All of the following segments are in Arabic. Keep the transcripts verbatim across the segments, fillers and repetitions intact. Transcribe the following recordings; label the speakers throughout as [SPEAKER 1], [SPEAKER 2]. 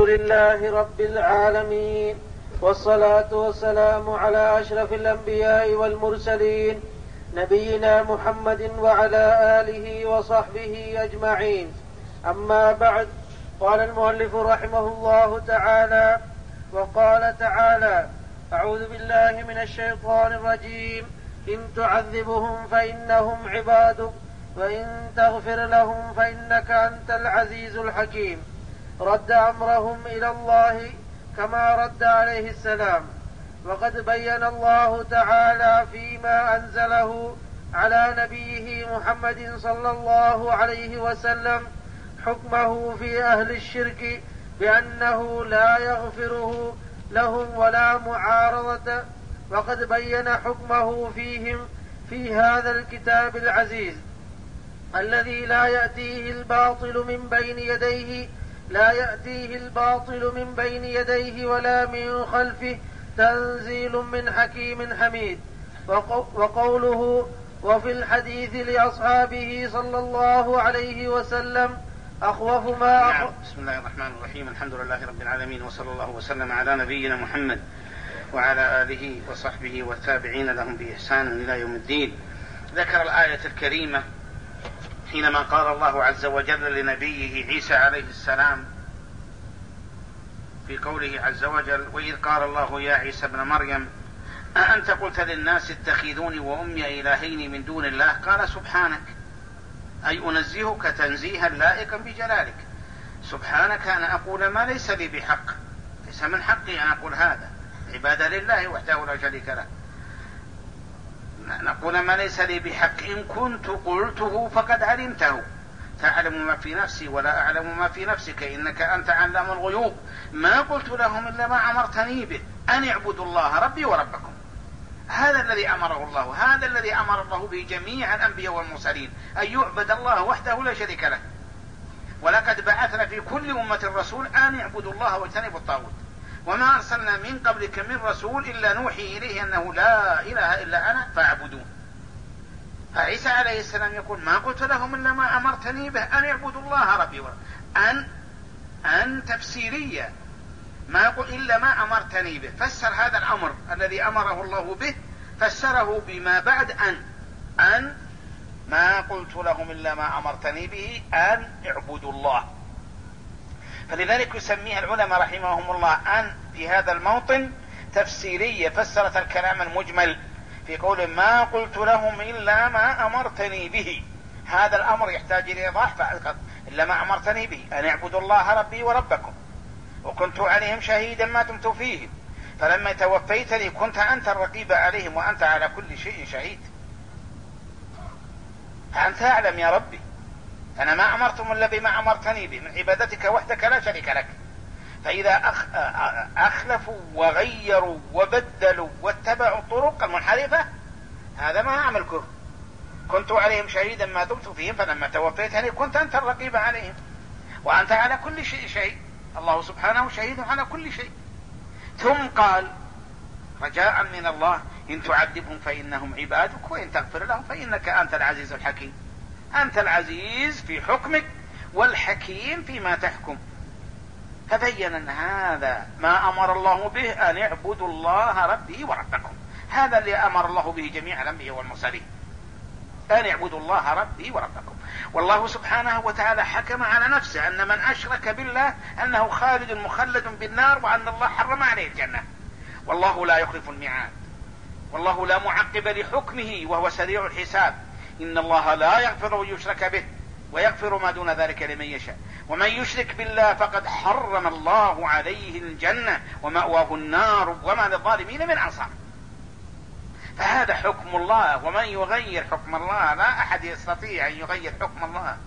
[SPEAKER 1] لله رب العالمين، والصلاة والسلام على أشرف الأنبياء والمرسلين نبينا محمد وعلى آله وصحبه أجمعين. أما بعد، قال المؤلف رحمه الله تعالى: وقال تعالى: أعوذ بالله من الشيطان الرجيم، إن تعذبهم فإنهم عبادك وإن تغفر لهم فإنك أنت العزيز الحكيم. رد أمرهم إلى الله كما رد عليه السلام. وقد بين الله تعالى فيما أنزله على نبيه محمد صلى الله عليه وسلم حكمه في أهل الشرك بأنه لا يغفره لهم ولا معارضة، وقد بين حكمه فيهم في هذا الكتاب العزيز الذي لا يأتيه الباطل من بين يديه لا يأتيه الباطل من بين يديه ولا من خلفه، تنزيل من حكيم حميد. وقوله: وفي الحديث لأصحابه صلى الله عليه وسلم أخوف ما أخ...
[SPEAKER 2] بسم الله الرحمن الرحيم. الحمد لله رب العالمين، وصلى الله وسلم على نبينا محمد وعلى آله وصحبه والتابعين لهم بإحسان إلى يوم الدين. ذكر الآية الكريمة حينما قال الله عز وجل لنبيه عيسى عليه السلام في قوله عز وجل: وإذ قال الله يا عيسى ابن مريم أأنت قلت للناس اتخذوني وأمي إلهين من دون الله؟ قال: سبحانك، أي أنزهك تنزيها لائقا بجلالك. سبحانك أن أقول ما ليس لي بحق، ليس من حقي أن أقول هذا، عبادة لله وحده لا شريك له. نقول ما ليس لي بحق، إن كنت قلته فقد علمته، تعلم ما في نفسي ولا أعلم ما في نفسك، إنك أنت علام الغيوب. ما قلت لهم إلا ما أمرتني به، أن اعبدوا الله ربي وربكم. هذا الذي أمره الله، هذا الذي أمر الله به جميع الأنبياء والمرسلين، أن يعبد الله وحده لا شريك له. ولقد بعثنا في كل أمة رسول أن اعبدوا الله واجتنبوا الطاغوت، وما أرسلنا من قبلك من رسول إلا نوحي إليه أنه لا إله إلا أنا فاعبدون. فعيسى عليه السلام يقول: ما قلت لهم إلا ما أمرتني به، أن اعبدوا الله ربي وربكم. أن أن تفسيرية، ما يقول إلا ما أمرتني به. فسر هذا الأمر الذي أمره الله به، فسره بما بعد أن أن ما قلت لهم إلا ما أمرتني به أن اعبدوا الله. فلذلك يسميها العلماء رحمهم الله أن في هذا الموطن تفسيرية، فسرت الكلام المجمل في قول ما قلت لهم إلا ما أمرتني به. هذا الأمر يحتاج إلى إيضاح، فقط إلا ما أمرتني به أن اعبدوا الله ربي وربكم، وكنت عليهم شهيدا ما دمت فيهم، فلما توفيتني كنت أنت الرقيب عليهم وأنت على كل شيء شهيد. فأنت أعلم يا ربي، أنا ما أمرتم إلا بما أمرتني به من عبادتك وحدك لا شريك لك. فإذا أخ... أخلفوا وغيروا وبدلوا واتبعوا الطرق المنحرفة، هذا ما أعمل كفر. كنت عليهم شهيدا ما دمت فيهم، فلما توفيتني كنت أنت الرقيب عليهم وأنت على كل شيء شهيد. الله سبحانه شهيد على كل شيء. ثم قال رجاء من الله: إن تعذبهم فإنهم عبادك وإن تغفر لهم فإنك أنت العزيز الحكيم. أنت العزيز في حكمك والحكيم فيما تحكم. فبين أن هذا ما أمر الله به، أن اعبدوا الله ربي وربكم. هذا اللي أمر الله به جميع الأنبياء والمرسلين، أن اعبدوا الله ربي وربكم. والله سبحانه وتعالى حكم على نفسه أن من أشرك بالله أنه خالد مخلد بالنار، وأن الله حرم عليه الجنة. والله لا يخلف الميعاد، والله لا معقب لحكمه، وهو سريع الحساب. إن الله لا يغفر أن يشرك به ويغفر ما دون ذلك لمن يشاء، ومن يشرك بالله فقد حرم الله عليه الجنة ومأواه النار وما للظالمين من أنصار. فهذا حكم الله، ومن يغير حكم الله لا أحد يستطيع أن يغير حكم الله.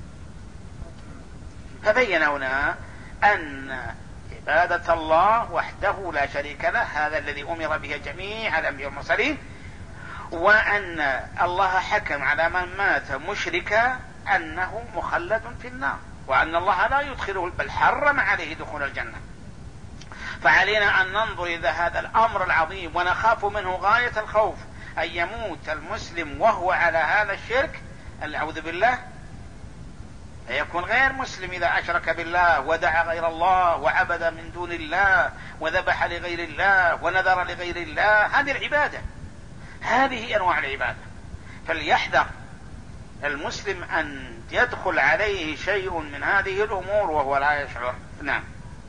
[SPEAKER 2] فبين هنا أن عبادة الله وحده لا شريك له، هذا الذي أمر به جميع الأنبياء والمرسلين، وأن الله حكم على من مات مشركا أنه مخلد في النار، وأن الله لا يدخله بل حرم عليه دخول الجنة. فعلينا أن ننظر إلى هذا الأمر العظيم ونخاف منه غاية الخوف، أن يموت المسلم وهو على هذا الشرك، أعوذ بالله، فيكون غير مسلم إذا أشرك بالله ودعا غير الله وعبد من دون الله وذبح لغير الله ونذر لغير الله. هذه العبادة، هذه أنواع العبادة. فليحذر المسلم أن يدخل عليه شيء من هذه الأمور وهو لا يشعر. نعم.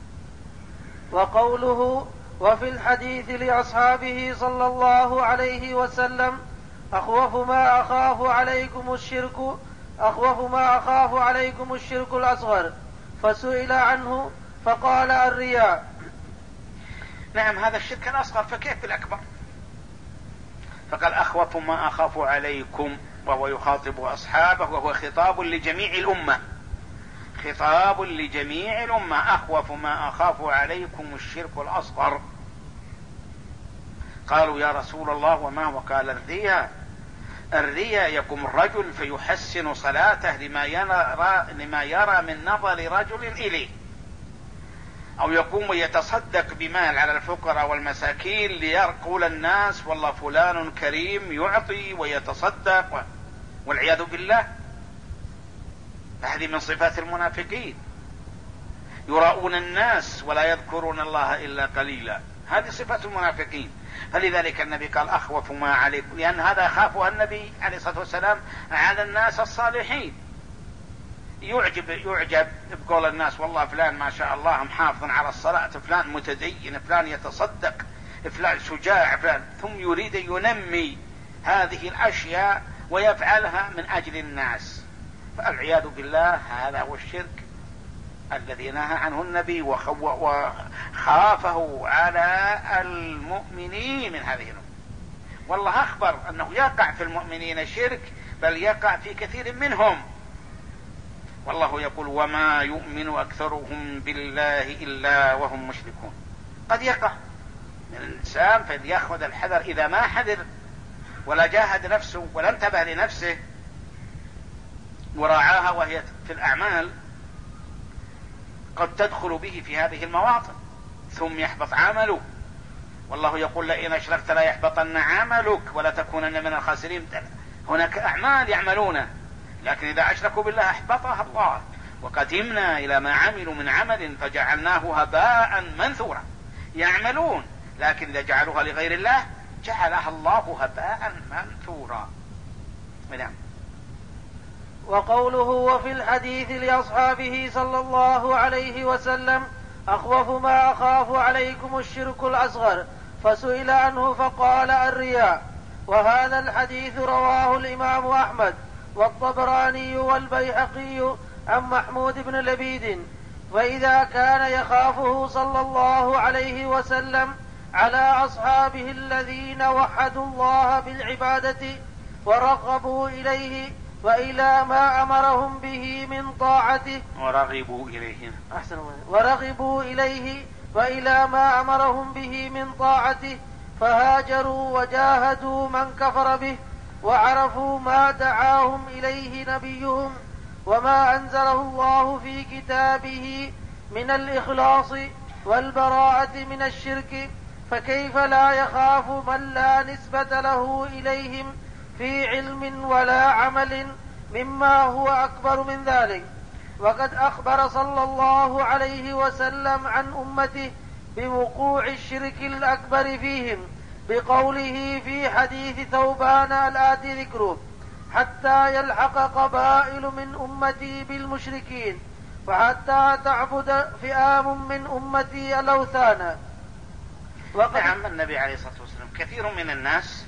[SPEAKER 1] وقوله وفي الحديث لأصحابه صلى الله عليه وسلم أخوف ما أخاف عليكم الشرك أخوف ما أخاف عليكم الشرك الأصغر، فسئل عنه فقال الرياء.
[SPEAKER 2] نعم، هذا الشرك الأصغر، فكيف بالأكبر؟ فقال أخوف ما أخاف عليكم، وهو يخاطب أصحابه، وهو خطاب لجميع الأمة، خطاب لجميع الأمة. أخوف ما أخاف عليكم الشرك الأصغر. قالوا يا رسول الله وما هو؟ قال الرياء. الرياء يقوم الرجل فيحسن صلاته لما يرى, لما يرى من نظر رجل إليه، أو يقوم يتصدق بمال على الفقراء والمساكين ليقول الناس والله فلان كريم يعطي ويتصدق، والعياذ بالله. هذه من صفات المنافقين، يراؤون الناس ولا يذكرون الله إلا قليلا. هذه صفات المنافقين. فلذلك النبي قال أخوف ما عليكم، لأن هذا يخافها النبي عليه الصلاة والسلام على الناس الصالحين. يعجب يعجب بقول الناس والله فلان ما شاء الله محافظ على الصلاة، فلان متدين، فلان يتصدق، فلان شجاع، فلان، ثم يريد ينمي هذه الأشياء ويفعلها من أجل الناس. فالعياذ بالله هذا هو الشرك الذي نهى عنه النبي وخافه على المؤمنين من هذه الأمور. والله أخبر أنه يقع في المؤمنين شرك، بل يقع في كثير منهم. والله يقول وما يؤمن أكثرهم بالله إلا وهم مشركون. قد يقع من الإنسان فليأخذ الحذر. إذا ما حذر ولا جاهد نفسه ولا انتبه لنفسه وراعاها وهي في الأعمال، قد تدخل به في هذه المواطن ثم يحبط عمله. والله يقول لئن أشركت لا يحبطن عملك ولا تكونن من الخاسرين. هناك أعمال يعملونها، لكن إذا أشركوا بالله أحبطها الله. وقدمنا إلى ما عملوا من عمل فجعلناه هباء منثورا. يعملون، لكن إذا جعلوها لغير الله جعلها الله هباء منثورا. نعم.
[SPEAKER 1] وقوله وفي الحديث لأصحابه صلى الله عليه وسلم أخوف ما أخاف عليكم الشرك الأصغر، فسئل عنه فقال الرياء. وهذا الحديث رواه الإمام أحمد والطبراني والبيهقي عن محمود بن لبيد. فإذا كان يخافه صلى الله عليه وسلم على أصحابه الذين وحدوا الله بالعبادة ورغبوا إليه وإلى ما أمرهم به من طاعته
[SPEAKER 2] ورغبوا إليه
[SPEAKER 1] أحسن ورغبوا إليه وإلى ما أمرهم به من طاعته، فهاجروا وجاهدوا من كفر به وعرفوا ما دعاهم إليه نبيهم وما أنزله الله في كتابه من الإخلاص والبراءة من الشرك، فكيف لا يخاف من لا نسبة له إليهم في علم ولا عمل مما هو أكبر من ذلك. وقد أخبر صلى الله عليه وسلم عن أمته بوقوع الشرك الأكبر فيهم بقوله في حديث ثوبان الآتي ذكره حتى يلحق قبائل من أمتي بالمشركين وحتى تعبد فئام من أمتي الأوثان.
[SPEAKER 2] نعم. النبي عليه الصلاة والسلام كثير من الناس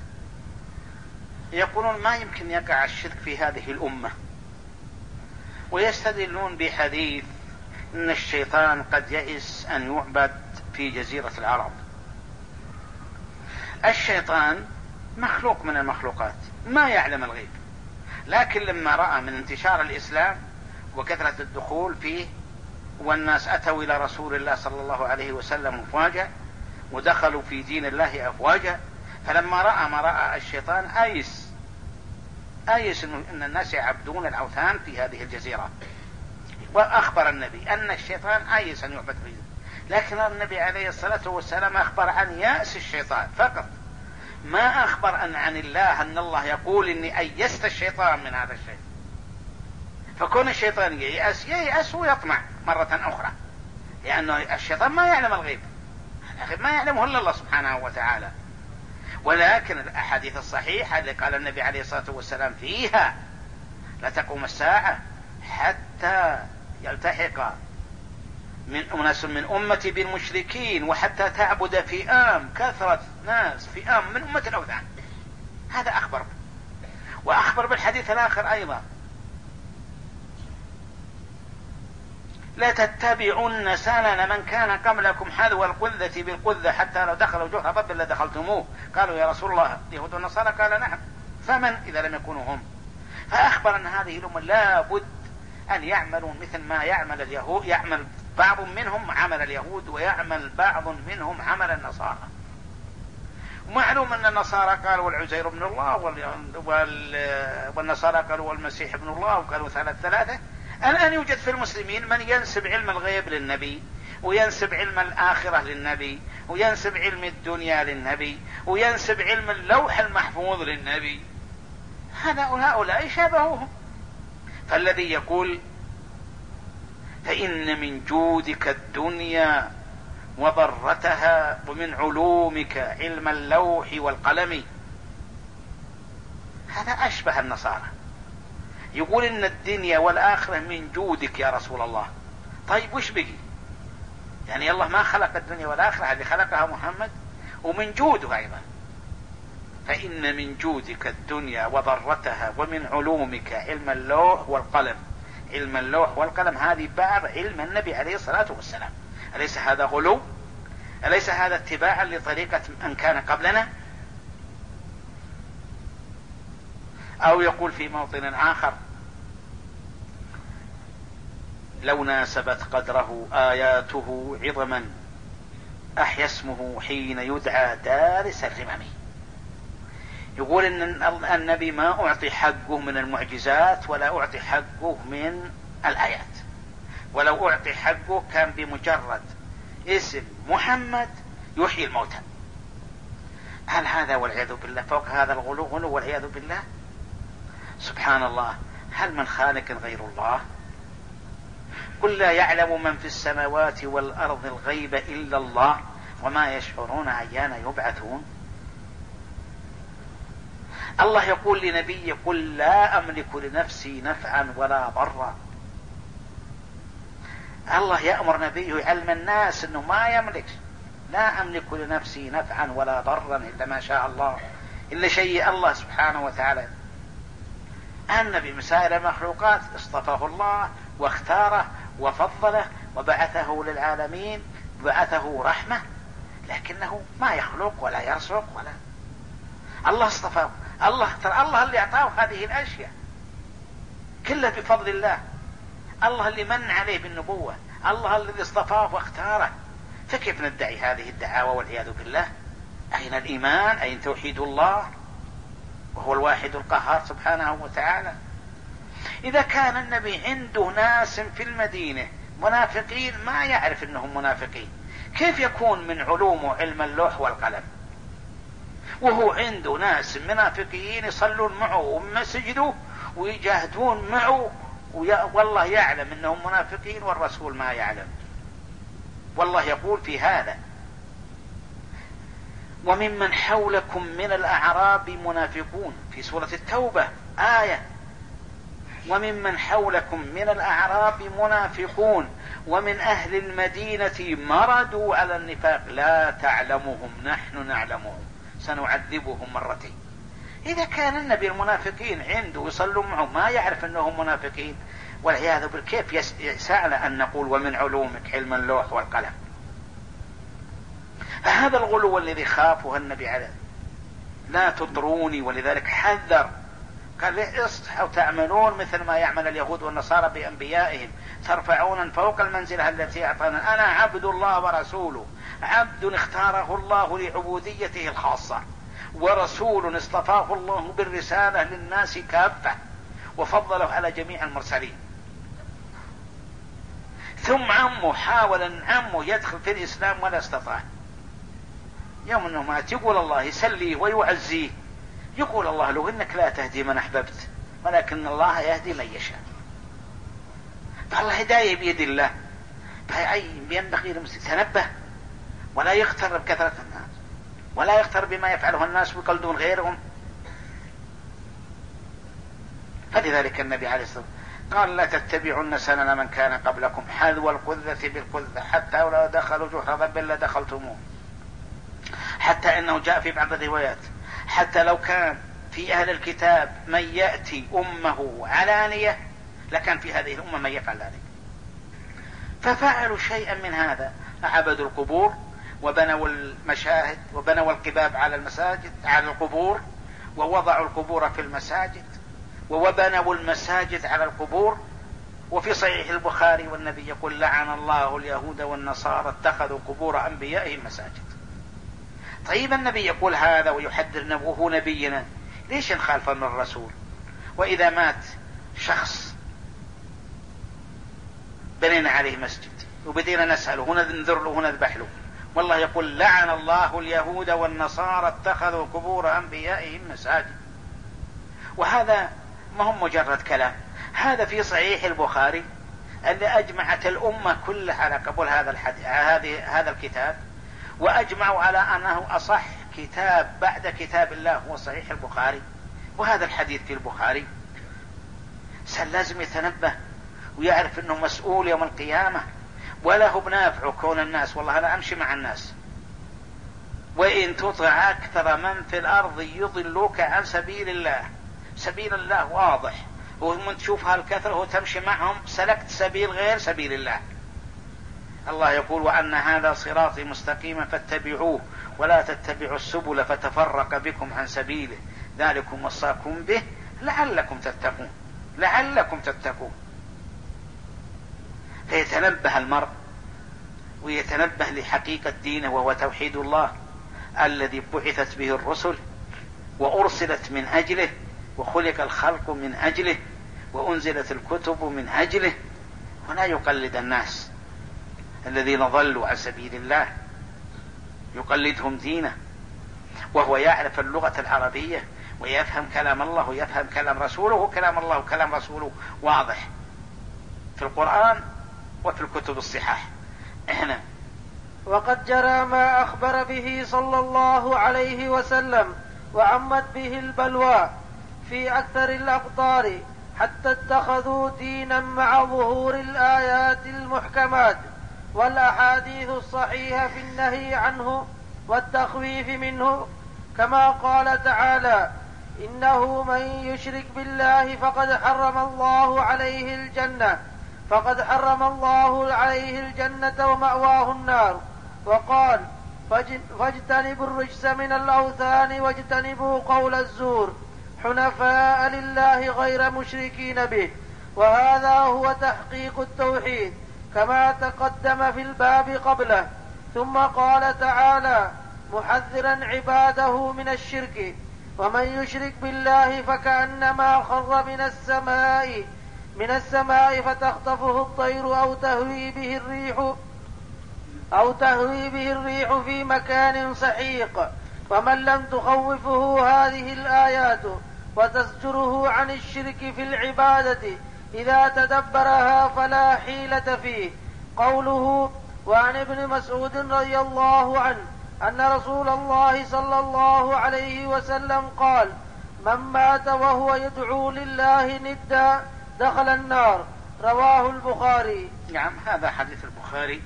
[SPEAKER 2] يقولون ما يمكن يقع الشرك في هذه الأمة، ويستدلون بحديث إن الشيطان قد يئس أن يعبد في جزيرة العرب. الشيطان مخلوق من المخلوقات ما يعلم الغيب، لكن لما رأى من انتشار الإسلام وكثرة الدخول فيه والناس أتوا إلى رسول الله صلى الله عليه وسلم أفواجا ودخلوا في دين الله أفواجا، فلما رأى ما رأى الشيطان آيس آيس أن الناس يعبدون الأوثان في هذه الجزيرة. وأخبر النبي أن الشيطان آيس أن يعبد فيه، لكن النبي عليه الصلاة والسلام أخبر عن يأس الشيطان فقط، ما أخبر أن عن الله أن الله يقول إني أيست الشيطان من هذا الشيء. فكون الشيطان ييأس ييأس ويطمع مرة أخرى، لأنه الشيطان ما يعلم الغيب، الغيب ما يعلمه إلا الله سبحانه وتعالى. ولكن الأحاديث الصحيحة اللي قال النبي عليه الصلاة والسلام فيها لا تقوم الساعة حتى يلتحق من أناس من أمتي بالمشركين وحتى تعبد فئام، كثرة ناس فئام من أمة الأوثان. هذا أخبر. وأخبر بالحديث الآخر أيضا لا تتبعن سنن من كان قبلكم حذو القذة بالقذة حتى لو دخلوا جحر ضب لدخلتموه. قالوا يا رسول الله اليهود والنصارى؟ قال نعم، فمن إذا لم يكونوا هم؟ فأخبر أن هذه الأمة لا بد أن يعملوا مثل ما يعمل اليهود، يعمل بعض منهم عمل اليهود ويعمل بعض منهم عمل النصارى. ومعلوم أن النصارى قالوا والعزير ابن الله، والنصارى قالوا والمسيح ابن الله، وقالوا ثلاث ثلاثة. الآن يوجد في المسلمين من ينسب علم الغيب للنبي، وينسب علم الآخرة للنبي، وينسب علم الدنيا للنبي، وينسب علم اللوح المحفوظ للنبي. هؤلاء شابهوهم. فالذي يقول فإن من جودك الدنيا وضرتها ومن علومك علم اللوح والقلم، هذا أشبه النصارى. يقول إن الدنيا والآخرة من جودك يا رسول الله. طيب وش بقي؟ يعني الله ما خلق الدنيا والآخرة، هذه خلقها محمد، ومن جوده أيضا. فإن من جودك الدنيا وضرتها ومن علومك علم اللوح والقلم. علم اللوح والقلم هذه بعض علم النبي عليه الصلاة والسلام. أليس هذا غلو؟ أليس هذا اتباعا لطريقة من كان قبلنا؟ أو يقول في موطن آخر لو ناسبت قدره آياته عظما أحيا اسمه حين يدعى دارس الرمم. يقول إن النبي ما أعطي حقه من المعجزات ولا أعطي حقه من الآيات، ولو أعطي حقه كان بمجرد اسم محمد يحيي الموتى. هل هذا والعياذ بالله فوق هذا الغلو غلو والعياذ بالله؟ سبحان الله. هل من خالق غير الله؟ قل لا يعلم من في السماوات والأرض الغيب إلا الله وما يشعرون أيان يبعثون. الله يقول لنبيه قل لا أملك لنفسي نفعا ولا ضرا. الله يأمر نبيه يعلم الناس أنه ما يملك، لا أملك لنفسي نفعا ولا ضرا إلا ما شاء الله، إلا شيء الله سبحانه وتعالى. النبي من سائر المخلوقات اصطفاه الله واختاره وفضله وبعثه للعالمين، بعثه رحمة، لكنه ما يخلق ولا يرزق ولا. الله اصطفاه، الله ترى الله اللي أعطاه هذه الأشياء كلها بفضل الله، الله اللي من عليه بالنبوة، الله الذي اصطفاه واختاره. فكيف ندعي هذه الدعاوى والعياذ بالله؟ أين الإيمان؟ أين توحيد الله وهو الواحد القهار سبحانه وتعالى؟ إذا كان النبي عنده ناس في المدينة منافقين ما يعرف أنهم منافقين، كيف يكون من علومه علم اللوح والقلم وهو عنده ناس منافقين يصلون معه ومسجده ويجاهدون معه والله يعلم أنهم منافقين والرسول ما يعلم؟ والله يقول في هذا وممن حولكم من الأعراب منافقون، في سورة التوبة آية وممن حولكم من الأعراب منافقون ومن أهل المدينة مردوا على النفاق لا تعلمهم نحن نعلمهم سنعذبهم مرتين. إذا كان النبي المنافقين عنده يصلوا معه ما يعرف أنهم منافقين والعياذ بالله، كيف يسعنا أن نقول ومن علومك علم اللوح والقلم؟ فهذا الغلو الذي خافه النبي عليه لا تطروني، ولذلك حذر قال اصحوا تعملون مثل ما يعمل اليهود والنصارى بأنبيائهم ترفعون فوق المنزلة التي أعطانا. أنا عبد الله ورسوله، عبد اختاره الله لعبوديته الخاصة، ورسول اصطفاه الله بالرسالة للناس كافة وفضله على جميع المرسلين. ثم عمه حاول أن عمه يدخل في الإسلام ولا استطاع. يوم أنه مات يقول الله يسليه ويعزيه، يقول الله له إنك لا تهدي من أحببت ولكن الله يهدي من يشاء. فالهداية بيد الله، فأي ينبغي للمسلم يتنبه ولا يغتر بكثرة الناس، ولا يغتر بما يفعله الناس ويقلدون غيرهم. فلذلك النبي عليه الصلاة والسلام قال لا تتبعن سنن من كان قبلكم حذو القذة بالقذة حتى ولو دخلوا جحر ذنب لدخلتموه. حتى انه جاء في بعض الروايات حتى لو كان في اهل الكتاب من يأتي امه علانية لكان في هذه الامة من يفعل ذلك. ففعلوا شيئا من هذا، عبدوا القبور وبنوا المشاهد وبنوا القباب على المساجد على القبور، ووضعوا القبور في المساجد، وبنوا المساجد على القبور. وفي صحيح البخاري والنبي يقول لعن الله اليهود والنصارى اتخذوا قبور انبيائهم مساجد. طيب النبي يقول هذا ويحذرنا وهو نبينا، ليش نخالف من الرسول؟ واذا مات شخص بنينا عليه مسجد وبدينا نسأله وننذر له ونذبح له، والله يقول لعن الله اليهود والنصارى اتخذوا قبور انبيائهم مساجد. وهذا ما هم مجرد كلام، هذا في صحيح البخاري اللي أجمعت الأمة كلها على قبول هذا الحديث هذه هذا الكتاب، وأجمعوا على أنه أصح كتاب بعد كتاب الله هو صحيح البخاري، وهذا الحديث في البخاري. لازم يتنبه ويعرف أنه مسؤول يوم القيامة، ولا هو بنافع كون الناس والله أنا أمشي مع الناس. وإن تطع أكثر من في الأرض يضلوك عن سبيل الله، سبيل الله واضح، ومن تشوف هالكثرة وتمشي معهم سلكت سبيل غير سبيل الله. الله يقول وأن هذا صراطي مستقيما فاتبعوه ولا تتبعوا السبل فتفرق بكم عن سبيله ذلكم وصاكم به لعلكم تتقون لعلكم تتقون. فيتنبه المرء ويتنبه لحقيقة دينه وهو توحيد الله الذي بعثت به الرسل وأرسلت من أجله، وخلق الخلق من أجله، وأنزلت الكتب من أجله، ولا يقلد الناس الذين ضلوا عن سبيل الله يقلدهم دينه، وهو يعرف اللغة العربية ويفهم كلام الله ويفهم كلام رسوله، وكلام الله وكلام رسوله واضح في القرآن وفي الكتب الصحاح. احنا
[SPEAKER 1] وقد جرى ما أخبر به صلى الله عليه وسلم وعمت به البلوى في أكثر الأقطار حتى اتخذوا دينا مع ظهور الآيات المحكمات والأحاديث الصحيحة في النهي عنه والتخويف منه، كما قال تعالى إنه من يشرك بالله فقد حرم الله عليه الجنة فقد حرم الله عليه الجنة ومأواه النار. وقال فاجتنبوا الرجس من الأوثان واجتنبوا قول الزور حنفاء لله غير مشركين به. وهذا هو تحقيق التوحيد كما تقدم في الباب قبله. ثم قال تعالى محذرا عباده من الشرك ومن يشرك بالله فكأنما خر من السماء من السماء فتخطفه الطير أو تهوي به الريح أو تهوي به الريح في مكان سحيق. ومن لم تخوفه هذه الآيات وتزجره عن الشرك في العبادة إذا تدبرها فلا حيلة فيه. قوله وعن ابن مسعود رضي الله عنه أن رسول الله صلى الله عليه وسلم قال من مات وهو يدعو لله ندا دخل النار. رواه البخاري.
[SPEAKER 2] نعم هذا حديث البخاري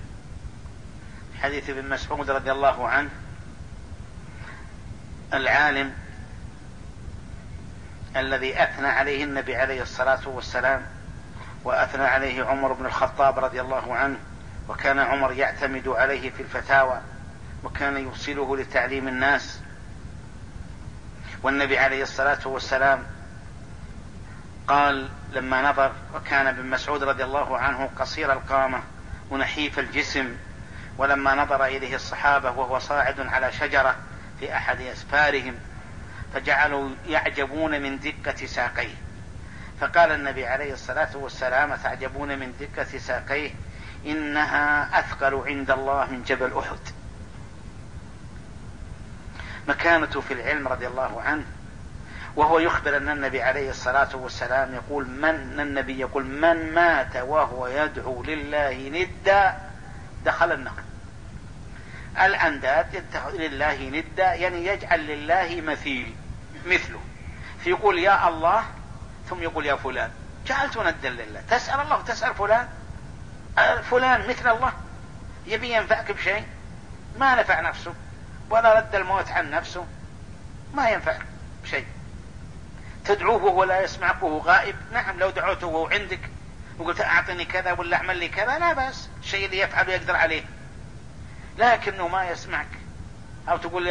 [SPEAKER 2] حديث ابن مسعود رضي الله عنه العالم الذي أثنى عليه النبي عليه الصلاة والسلام وأثنى عليه عمر بن الخطاب رضي الله عنه، وكان عمر يعتمد عليه في الفتاوى وكان يوصله لتعليم الناس. والنبي عليه الصلاة والسلام قال لما نظر، وكان ابن مسعود رضي الله عنه قصير القامة ونحيف الجسم، ولما نظر إليه الصحابة وهو صاعد على شجرة في أحد أسفارهم فجعلوا يعجبون من دقة ساقيه، فقال النبي عليه الصلاة والسلام تعجبون من دقة ساقيه إنها أثقل عند الله من جبل أحد. مكانته في العلم رضي الله عنه وهو يخبر أن النبي عليه الصلاة والسلام يقول من النبي يقول من مات وهو يدعو لله ندا دخل النار. الأنداد يدعو لله ندا يعني يجعل لله مثيل مثله، فيقول يا الله ثم يقول يا فلان، جعلت ندا لله. تسأل الله وتسأل فلان، فلان مثل الله يبي ينفعك بشيء؟ ما نفع نفسه ولا رد الموت عن نفسه، ما ينفع بشيء. تدعوه وهو لا يسمعك وهو غائب، نعم لو دعوته وهو عندك وقلت أعطني كذا ولا أعمل لي كذا لا بأس، الشيء اللي يفعله يقدر عليه، لكنه ما يسمعك. أو تقول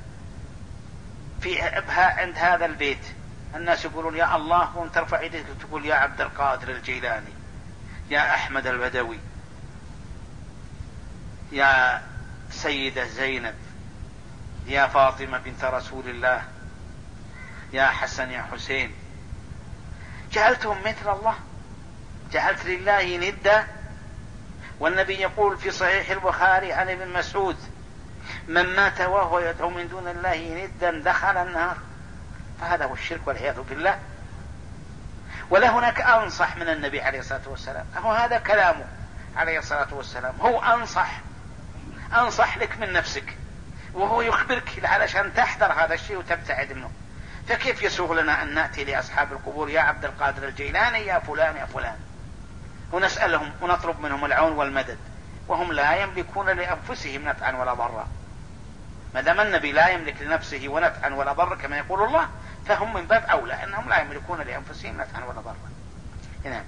[SPEAKER 2] في أبها عند هذا البيت الناس يقولون يا الله وانت ترفع يديك تقول يا عبد القادر الجيلاني، يا أحمد البدوي، يا سيدة زينب، يا فاطمة بنت رسول الله، يا حسن يا حسين، جعلتهم مثل الله، جعلت لله ندا. والنبي يقول في صحيح البخاري عن ابن مسعود من مات وهو يدعو من دون الله ندا دخل النار. فهذا هو الشرك والعياذ بالله. ولا هناك أنصح من النبي عليه الصلاة والسلام، هو هذا كلامه عليه الصلاة والسلام، هو أنصح أنصح لك من نفسك، وهو يخبرك علشان تحذر هذا الشيء وتبتعد منه. فكيف يسوغ لنا أن نأتي لأصحاب القبور يا عبد القادر الجيلاني يا فلان يا فلان ونسألهم ونطلب منهم العون والمدد وهم لا يملكون لأنفسهم نفعا ولا ضرا؟ ما دام النبي لا يملك لنفسه ونفعا ولا ضرا كما يقول الله، فهم من باب أولى أنهم لا يملكون لأنفسهم نفعا ولا ضرا. نعم.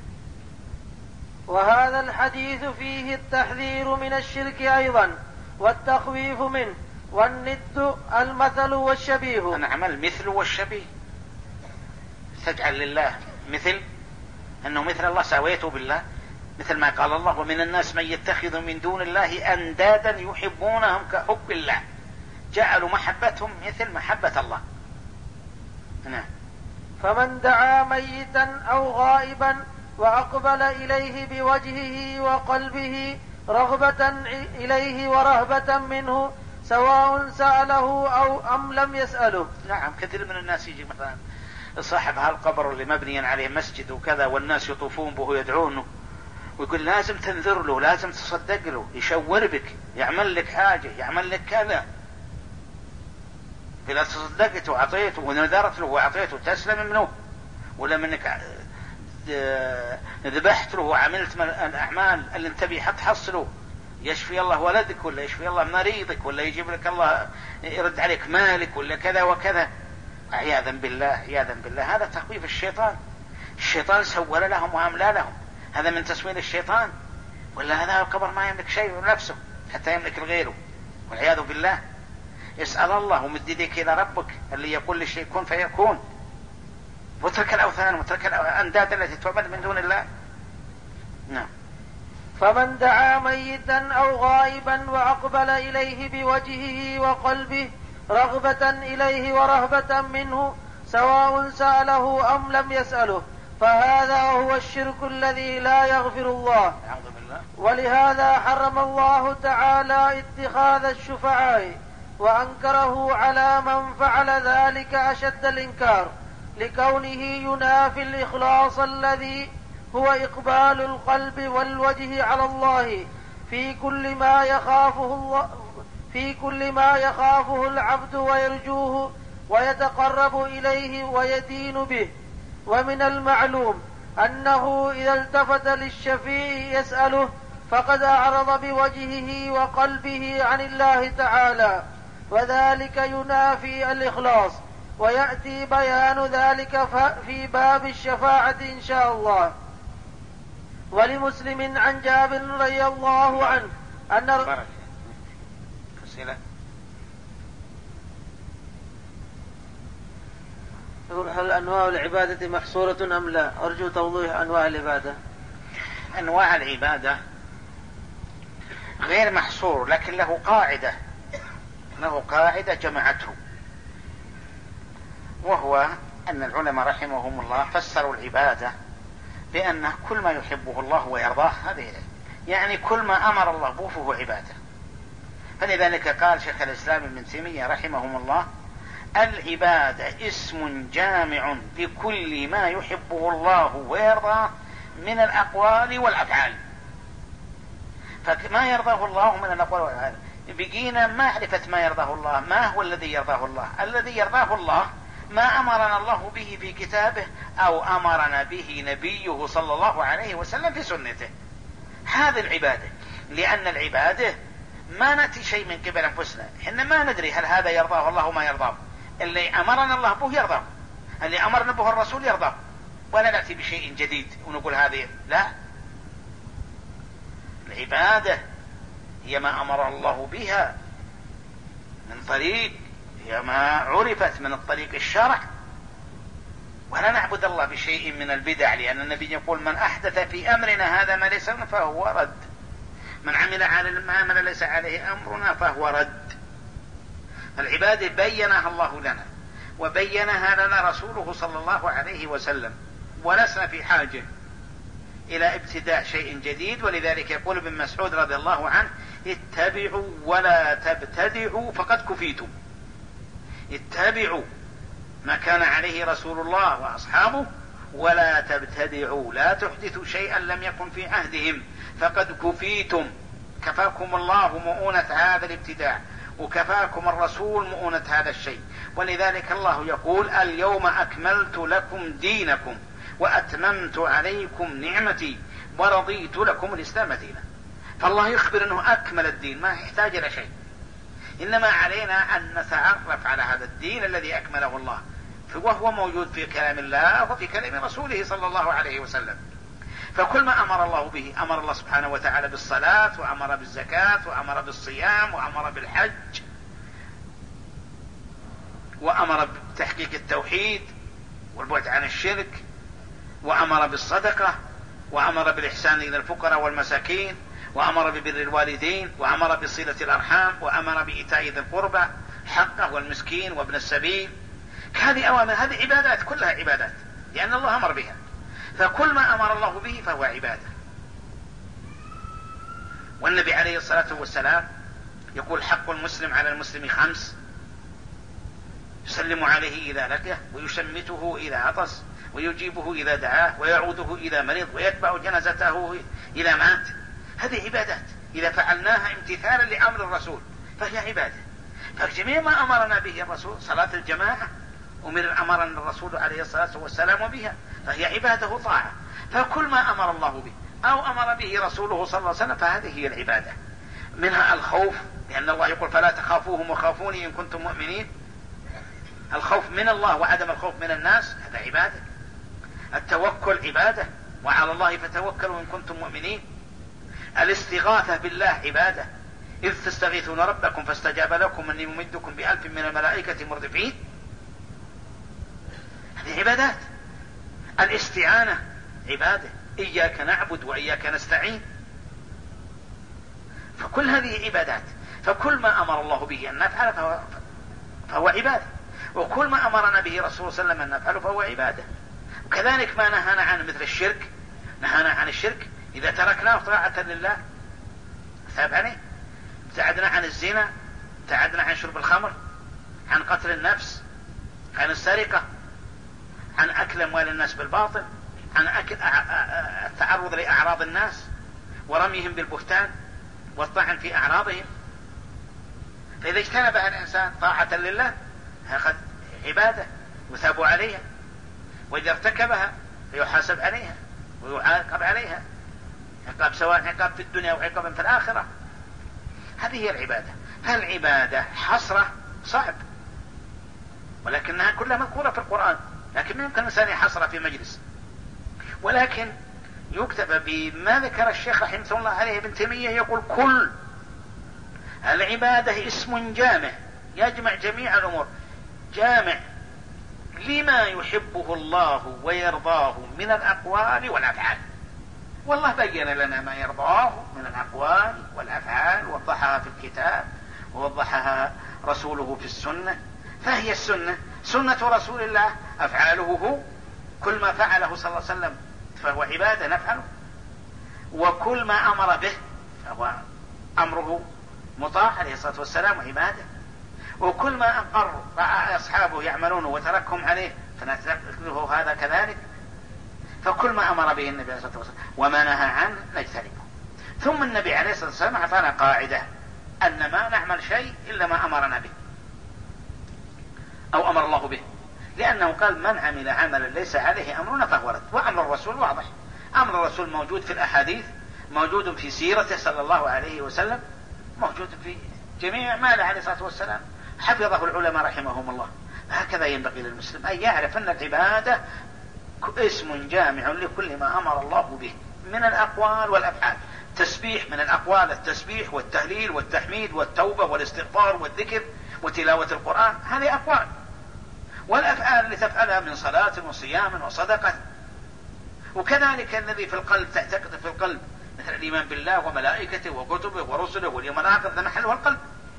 [SPEAKER 1] وهذا الحديث فيه التحذير من الشرك أيضا والتخويف منه، والند المثل والشبيه.
[SPEAKER 2] نعم المثل والشبيه، تجعل لله مثل أنه مثل الله سويته بالله، مثل ما قال الله ومن الناس من يتخذ من دون الله أندادا يحبونهم كحب الله، جعلوا محبتهم مثل محبة الله. نعم.
[SPEAKER 1] فمن دعا ميتا أو غائبا وأقبل إليه بوجهه وقلبه رغبة إليه ورهبة منه سواء سأله أو أم لم يسأله.
[SPEAKER 2] نعم كثير من الناس يجي مثلا صاحب هالقبر اللي مبنيا عليه مسجد وكذا والناس يطوفون به ويدعونه ويقول لازم تنذر له، لازم تصدق له، يشور بك، يعمل لك حاجة، يعمل لك كذا. إذا تصدقت وعطيته ونذرت له وعطيته تسلم منه، ولا منك ذبحت له وعملت الأعمال اللي انت بيها تحصله، يشفي الله ولدك ولا يشفي الله مريضك ولا يجيب لك الله يرد عليك مالك ولا كذا وكذا، عياذا بالله عياذا بالله. هذا تخويف الشيطان، الشيطان سول لهم وأملى لهم، هذا من تسويل الشيطان. ولا هذا القبر ما يملك شيء من نفسه حتى يملك غيره، والعياذ بالله. اسأل الله ومد يديك إلى ربك اللي يقول للشيء كن فيكون، وترك الأوثان وترك الأنداد التي تعبد من دون الله. نعم.
[SPEAKER 1] فمن دعا ميتا أو غائبا وأقبل إليه بوجهه وقلبه رغبة إليه ورهبة منه سواء سأله أم لم يسأله فهذا هو الشرك الذي لا يغفر الله. ولهذا حرم الله تعالى اتخاذ الشفعاء وأنكره على من فعل ذلك أشد الإنكار، لكونه ينافي الإخلاص الذي هو إقبال القلب والوجه على الله في كل ما يخافه الله في كل ما يخافه العبد ويرجوه ويتقرب إليه ويدين به. ومن المعلوم أنه إذا التفت للشفيع يسأله فقد أعرض بوجهه وقلبه عن الله تعالى، وذلك ينافي الإخلاص، ويأتي بيان ذلك في باب الشفاعة إن شاء الله. ولمسلم عن جابر رضي الله عنه أن يقول هل أنواع العبادة محصورة أم لا؟ أرجو توضيح أنواع العبادة.
[SPEAKER 2] أنواع العبادة غير محصور، لكن له قاعدة له قاعدة جمعته، وهو أن العلماء رحمهم الله فسروا العبادة بأن كل ما يحبه الله ويرضاه هذه، يعني كل ما أمر الله به فهو عبادة. فلذلك قال شيخ الإسلام ابن تيمية رحمهم الله العبادة اسم جامع لكل ما يحبه الله ويرضاه من الأقوال والأفعال. فما يرضاه الله من الأقوال والأفعال، بقينا معرفة ما يرضاه الله. ما هو الذي يرضاه الله؟ الذي يرضاه الله ما أمرنا الله به في كتابه أو أمرنا به نبيه صلى الله عليه وسلم في سنته. هذه العبادة، لأن العبادة ما نأتي شيء من قبل أنفسنا، إحنا ما ندري هل هذا يرضاه الله وما يرضاه. اللي أمرنا الله به يرضاه، اللي أمرنا به الرسول يرضاه، ولا نأتي بشيء جديد ونقول هذه لا. العبادة هي ما أمر الله بها من طريق، هي ما عرفت من الطريق الشرع، ولا نعبد الله بشيء من البدع، لأن النبي يقول من أحدث في أمرنا هذا ما ليس فهو رد، من عمل على ما ليس عليه أمرنا فهو رد. العبادة بينها الله لنا وبينها لنا رسوله صلى الله عليه وسلم، ولسنا في حاجة إلى ابتداء شيء جديد. ولذلك يقول ابن مسعود رضي الله عنه: اتبعوا ولا تبتدعوا فقد كفيتم. اتبعوا ما كان عليه رسول الله وأصحابه، ولا تبتدعوا، لا تحدثوا شيئا لم يكن في عهدهم فقد كفيتم. كفاكم الله مؤونة هذا الابتداع، وكفاكم الرسول مؤونة هذا الشيء. ولذلك الله يقول: اليوم أكملت لكم دينكم وأتممت عليكم نعمتي ورضيت لكم الإسلام دينا. فالله يخبر أنه أكمل الدين، ما يحتاج إلى شيء، إنما علينا أن نتعرف على هذا الدين الذي أكمله الله، وهو موجود في كلام الله وفي كلام رسوله صلى الله عليه وسلم. فكل ما أمر الله به، أمر الله سبحانه وتعالى بالصلاة، وأمر بالزكاة، وأمر بالصيام، وأمر بالحج، وأمر بتحقيق التوحيد والبعد عن الشرك، وأمر بالصدقة، وأمر بالإحسان إلى الفقراء والمساكين، وأمر ببر الوالدين، وأمر بصلة الأرحام، وأمر بإيتاء ذي القربى حقه والمسكين وابن السبيل. هذه أوامر، هذه عبادات، كلها عبادات لأن الله أمر بها. فكل ما أمر الله به فهو عبادة. والنبي عليه الصلاة والسلام يقول: حق المسلم على المسلم خمس: يسلم عليه إذا لقيه، ويشمته إذا عطس، ويجيبه إذا دعاه، ويعوده إذا مرض، ويتبع جنازته إذا مات. هذه عبادات إذا فعلناها امتثالا لأمر الرسول فهي عبادة. فجميع ما أمرنا به الرسول، صلاة الجماعة أمر أمرنا الرسول عليه الصلاة والسلام بها، فهي عبادة طاعة. فكل ما أمر الله به أو أمر به رسوله صلى الله عليه وسلم فهذه هي العبادة. منها الخوف، لأن الله يقول: فلا تخافوهم وخافوني إن كنتم مؤمنين. الخوف من الله وعدم الخوف من الناس هذا عبادة. التوكل عبادة، وعلى الله فتوكلوا إن كنتم مؤمنين. الاستغاثة بالله عبادة، إذ تستغيثون ربكم فاستجاب لكم أني ممدكم بألف من الملائكة مردفين. هذه عبادات. الاستعانة عبادة، إياك نعبد وإياك نستعين. فكل هذه عبادات. فكل ما أمر الله به أن نفعل فهو, فهو عبادة، وكل ما أمرنا به رسول صلى الله عليه وسلم أن نفعله فهو عبادة. وكذلك ما نهانا عنه مثل الشرك، نهانا عن الشرك إذا تركناه طاعة لله ثاب عليه. ابتعدنا عن الزنا، ابتعدنا عن شرب الخمر، عن قتل النفس، عن السرقة، عن أكل أموال الناس بالباطل، عن أكل التعرض لأعراض الناس ورميهم بالبهتان والطعن في أعراضهم. فإذا اجتنبها الإنسان طاعة لله هذا عبادة يثاب عليها، وإذا ارتكبها فيحاسب عليها ويعاقب عليها، عقاب سواء عقاب في الدنيا وعقاب في الآخرة. هذه هي العبادة. فالعبادة حصرة صعب، ولكنها كلها مذكورة في القرآن، لكن ما يمكن الإنسان يحصرها في مجلس. ولكن يكتب بما ذكر الشيخ رحمه الله عليه ابن تيمية، يقول: كل العبادة اسم جامع يجمع جميع الأمور، جامع لما يحبه الله ويرضاه من الأقوال والأفعال. والله بين لنا ما يرضاه من الأقوال والأفعال، وضحها في الكتاب ووضحها رسوله في السنة. فهي السنة سنة رسول الله، أفعاله هو، كل ما فعله صلى الله عليه وسلم فهو عبادة نفعله، وكل ما أمر به فهو أمره مطاع عليه الصلاة والسلام عبادة، وكل ما أقر رأى أصحابه يعملون وتركهم عليه فنتركه هذا كذلك. فكل ما أمر به النبي عليه الصلاة والسلام وما نهى عنه نجتنبه. ثم النبي عليه الصلاة والسلام أعطانا قاعدة أن ما نعمل شيء إلا ما أمرنا به أو أمر الله به، لأنه قال من عمل عملا ليس عليه أمرنا فهو رد. وأمر الرسول واضح، أمر الرسول موجود في الأحاديث، موجود في سيرته صلى الله عليه وسلم، موجود في جميع أعماله عليه الصلاة والسلام، حفظه العلماء رحمهم الله. هكذا ينبغي للمسلم أن يعرف أن العبادة اسم جامع لكل ما أمر الله به من الأقوال والأفعال. تسبيح من الأقوال، التسبيح والتهليل والتحميد والتوبة والاستغفار والذكر وتلاوة القرآن، هذه أقوال. والأفعال اللي تفعلها من صلاة وصيام وصدقة. وكذلك الذي في القلب تعتقد في القلب مثل الإيمان بالله وملائكته وكتبه ورسله واليوم الآخر، ذا محله القلب.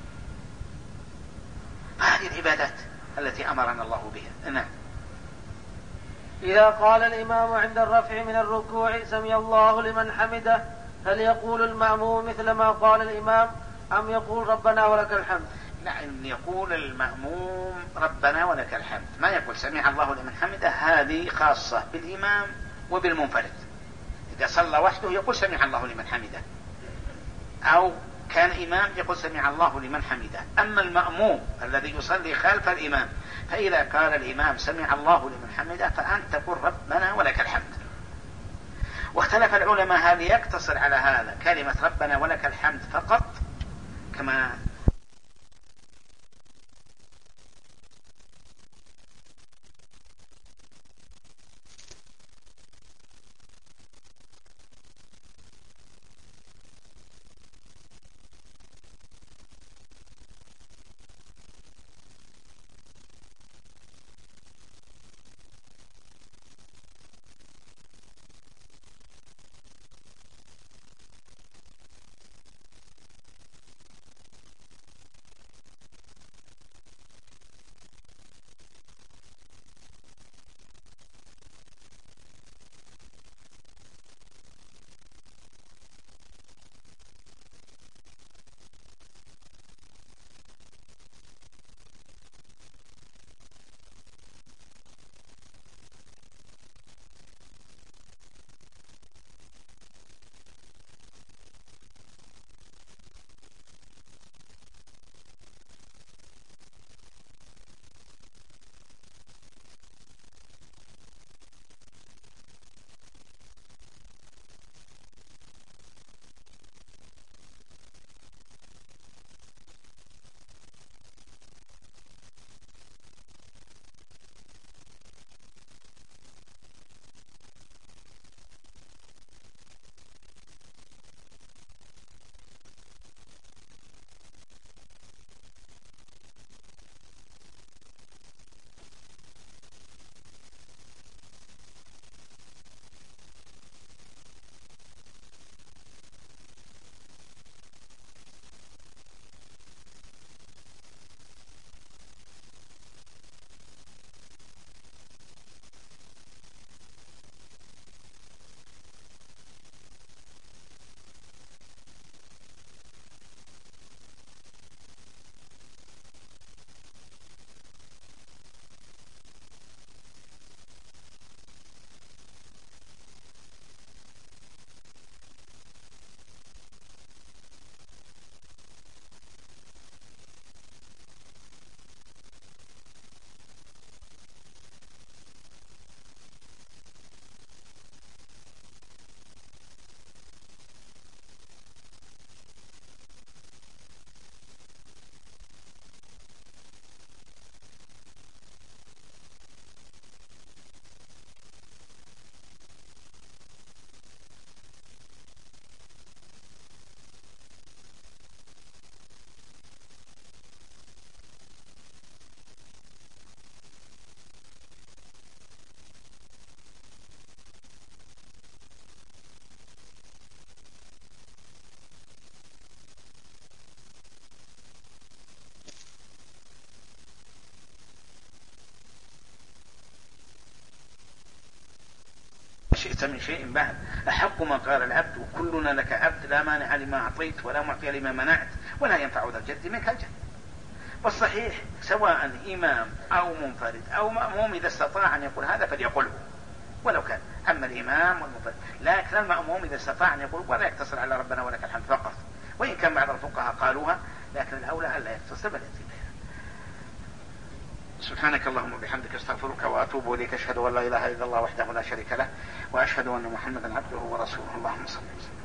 [SPEAKER 2] هذه العبادات التي أمرنا الله بها. نعم.
[SPEAKER 1] إذا قال الإمام عند الرفع من الركوع سمع الله لمن حمده، هل يقول المأموم مثل ما قال الإمام أم يقول ربنا ولك الحمد؟
[SPEAKER 2] نعم، يقول المأموم ربنا ولك الحمد، ما يقول سمع الله لمن حمده. هذه خاصة بالإمام وبالمنفرد. إذا صلى وحده يقول سمع الله لمن حمده، أو كان إمام يقول سمع الله لمن حمده. أما المأموم الذي يصلي خلف الإمام فإذا قال الإمام سمع الله لمن حمده فأنت تقول ربنا ولك الحمد. واختلف العلماء هل يقتصر على هذا كلمة ربنا ولك الحمد فقط كما شئت من شيء بعد أحق ما قال العبد وكلنا لك عبد لا مانع لما أعطيت ولا معطي لما منعت ولا ينفع ذا الجد منك الجد. والصحيح سواء إمام أو منفرد أو مأموم إذا استطاع أن يقول هذا فليقوله ولو كان. أما الإمام والمنفرد، لكن المأموم إذا استطاع أن يقول ولا يقتصر على ربنا ولك الحمد فقط، وإن كان بعض الفقهاء قالوها، لكن الأولى ألا يقتصر بل يأتي بها. سبحانك اللهم وبحمدك استغفرك وأتوب إليك، أشهد أن لا إله إلا الله وحده لا شريك له، وأشهد أن محمدا عبده ورسوله. اللهم صل وسلم.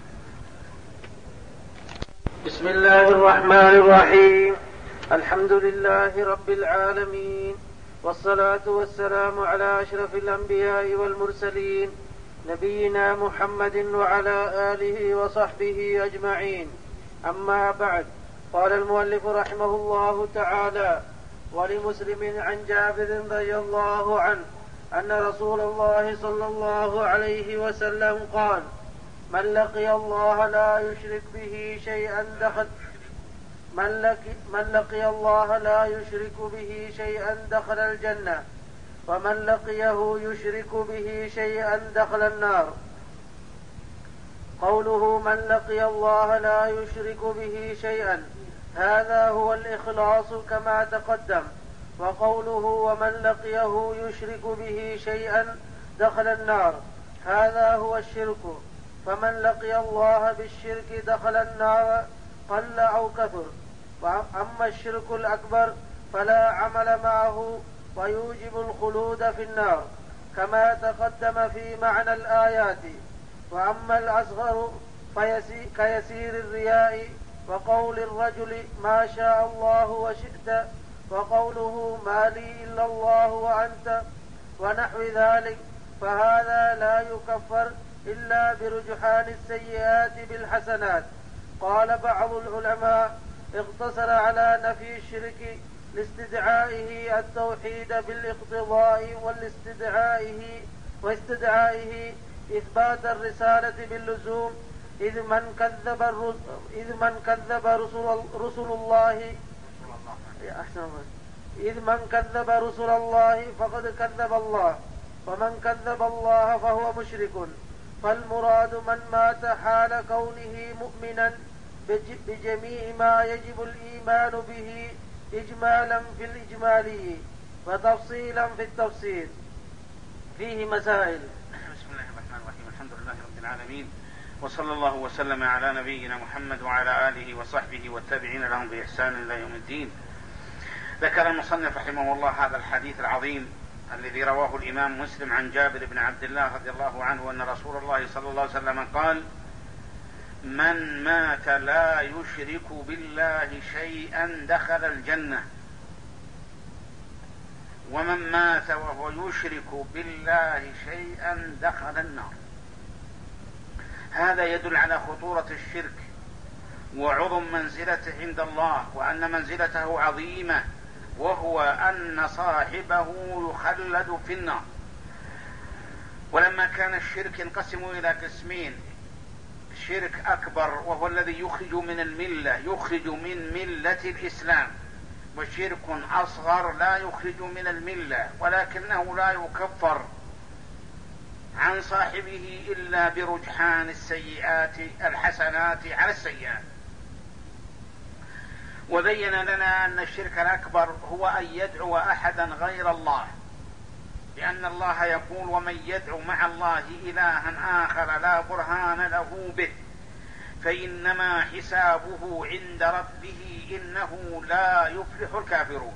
[SPEAKER 1] بسم الله الرحمن الرحيم. الحمد لله رب العالمين، والصلاة والسلام على أشرف الأنبياء والمرسلين نبينا محمد وعلى آله وصحبه أجمعين. أما بعد، قال المؤلف رحمه الله تعالى: ولمسلم عن جابر رضي الله عنه أن رسول الله صلى الله عليه وسلم قال: من لقي الله لا يشرك به شيئا دخل من لقي, من لقي الله لا يشرك به شيئا دخل الجنة، ومن لقيه يشرك به شيئا دخل النار. قوله من لقي الله لا يشرك به شيئا هذا هو الإخلاص كما تقدم، وقوله ومن لقيه يشرك به شيئا دخل النار هذا هو الشرك، فمن لقي الله بالشرك دخل النار قل أو كثر. وأما الشرك الأكبر فلا عمل معه ويوجب الخلود في النار كما تقدم في معنى الآيات. وأما الأصغر كيسير الرياء وقول الرجل ما شاء الله وشئت، وقوله ما لي إلا الله وأنت، ونحو ذلك، فهذا لا يكفر إلا برجحان السيئات بالحسنات. قال بعض العلماء اقتصر على نفي الشرك لاستدعائه التوحيد بالاقتضاء والاستدعائه واستدعائه إثبات الرسالة باللزوم، إذ من كذب إذ من كذب رسل, رسل الله إذ من كذب رسل الله فقد كذب الله، ومن كذب الله فهو مشرك. فالمراد من مات حال كونه مؤمنا بجميع ما يجب الإيمان به إجمالا في الإجمالي وتفصيلا في التفصيل. فيه مسائل.
[SPEAKER 2] بسم الله الرحمن الرحيم. الحمد لله رب العالمين، وصلى الله وسلم على نبينا محمد وعلى آله وصحبه والتابعين لهم بإحسان إلى يوم الدين. ذكر المصنف رحمه الله هذا الحديث العظيم الذي رواه الإمام مسلم عن جابر بن عبد الله رضي الله عنه أن رسول الله صلى الله عليه وسلم قال: من مات لا يشرك بالله شيئا دخل الجنة، ومن مات وهو يشرك بالله شيئا دخل النار. هذا يدل على خطورة الشرك وعظم منزلته عند الله، وأن منزلته عظيمة، وهو أن صاحبه يخلد في النار. ولما كان الشرك ينقسم إلى قسمين: شرك أكبر وهو الذي يخرج من الملة، يخرج من ملة الإسلام، وشرك أصغر لا يخرج من الملة ولكنه لا يكفر عن صاحبه إلا برجحان السيئات الحسنات على السيئات. وبين لنا أن الشرك الأكبر هو أن يدعو أحدا غير الله، لأن الله يقول: ومن يدعو مع الله إلها آخر لا برهان له به فإنما حسابه عند ربه إنه لا يفلح الكافرون.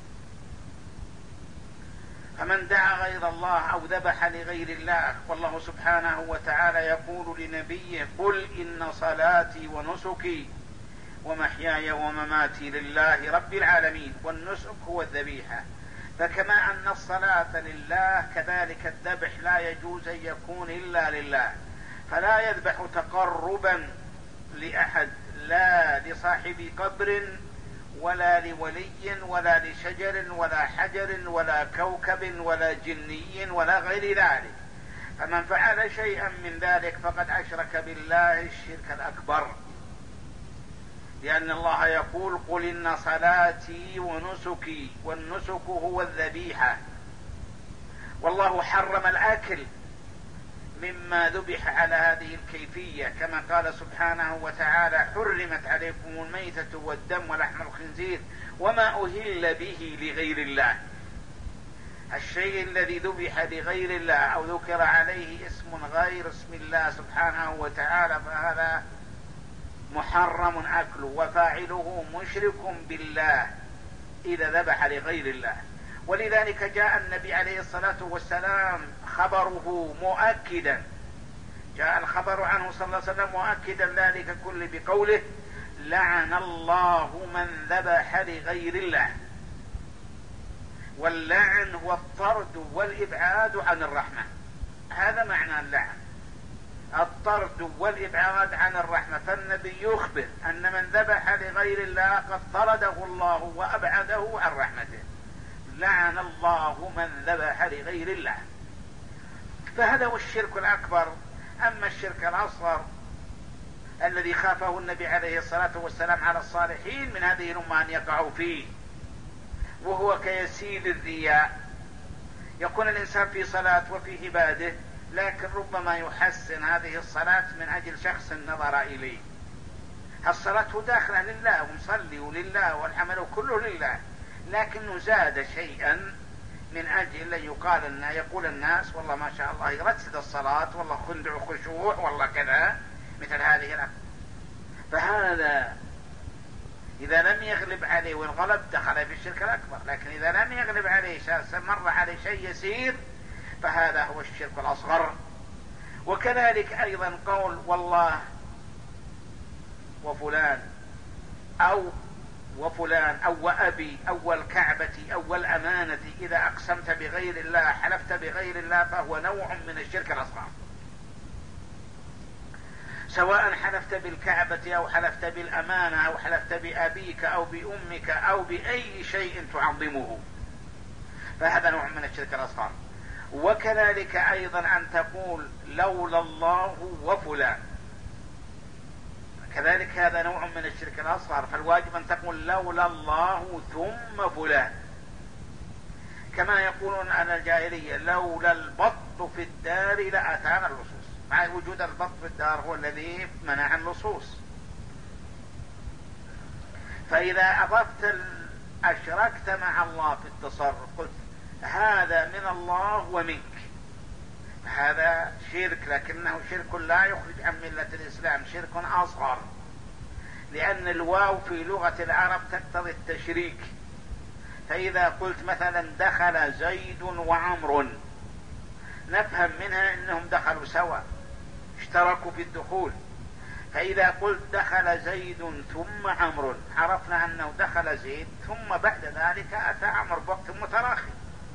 [SPEAKER 2] فمن دعا غير الله أو ذبح لغير الله، والله سبحانه وتعالى يقول لنبيه: قل إن صلاتي ونسكي ومحياي ومماتي لله رب العالمين. والنسك هو الذبيحة، فكما أن الصلاة لله كذلك الذبح لا يجوز أن يكون إلا لله، فلا يذبح تقربا لأحد، لا لصاحب قبر ولا لولي ولا لشجر ولا حجر ولا كوكب ولا جني ولا غير ذلك. فمن فعل شيئا من ذلك فقد أشرك بالله الشرك الأكبر، لأن الله يقول: قل إن صلاتي ونسكي، والنسك هو الذبيحة. والله حرم الأكل مما ذبح على هذه الكيفية، كما قال سبحانه وتعالى: حرمت عليكم الميتة والدم ولحم الخنزير وما أهل به لغير الله. الشيء الذي ذبح لغير الله أو ذكر عليه اسم غير اسم الله سبحانه وتعالى فهذا محرم أكله، وفاعله مشرك بالله إذا ذبح لغير الله. ولذلك جاء النبي عليه الصلاة والسلام خبره مؤكدا، جاء الخبر عنه صلى الله عليه وسلم مؤكدا ذلك كله بقوله: لعن الله من ذبح لغير الله. واللعن هو الطرد والإبعاد عن الرحمة، هذا معنى اللعن، الطرد والإبعاد عن الرحمة. فالنبي يخبر أن من ذبح لغير الله قد طرده الله وأبعده عن رحمته. لعن الله من ذبح لغير الله. فهذا هو الشرك الأكبر. أما الشرك الأصغر الذي خافه النبي عليه الصلاة والسلام على الصالحين من هذه الأمة أن يقعوا فيه، وهو كيسيل الرياء. يكون الإنسان في صلاة وفي عبادة، لكن ربما يحسن هذه الصلاة من أجل شخص نظر إليه. الصلاة داخلة لله ومصلي ولله والعمل كله لله، لكنه زاد شيئا من أجل أن يقال لنا يقول الناس: والله ما شاء الله يرتد الصلاة، والله خندع خشوع، والله كذا، مثل هذه الأمور. فهذا إذا لم يغلب عليه وانغلب دخل في الشرك الأكبر، لكن إذا لم يغلب عليه شيء، مر عليه شيء يسير، فهذا هو الشرك الأصغر. وكذلك أيضا قول والله وفلان أو وفلان أو وأبي أو الكعبة أو الأمانة، إذا أقسمت بغير الله حلفت بغير الله، فهو نوع من الشرك الأصغر. سواء حلفت بالكعبة أو حلفت بالأمانة أو حلفت بأبيك أو بأمك أو بأي شيء تعظمه، فهذا نوع من الشرك الأصغر. وكذلك أيضا أن تقول لولا الله وفلان، كذلك هذا نوع من الشرك الأصغر. فالواجب أن تقول لولا الله ثم فلان، كما يقولون عن الجاهلية: لولا البط في الدار لأتانا اللصوص، مع وجود البط في الدار هو الذي منع اللصوص. فإذا أضفت أشركت مع الله في التصرف، قلت هذا من الله ومنك، هذا شرك، لكنه شرك لا يخرج عن ملة الإسلام، شرك أصغر، لأن الواو في لغة العرب تقتضي التشريك. فإذا قلت مثلا دخل زيد وعمر، نفهم منها أنهم دخلوا سوا، اشتركوا في الدخول. فإذا قلت دخل زيد ثم عمر، عرفنا أنه دخل زيد ثم بعد ذلك أتى عمر بوقت متراخي.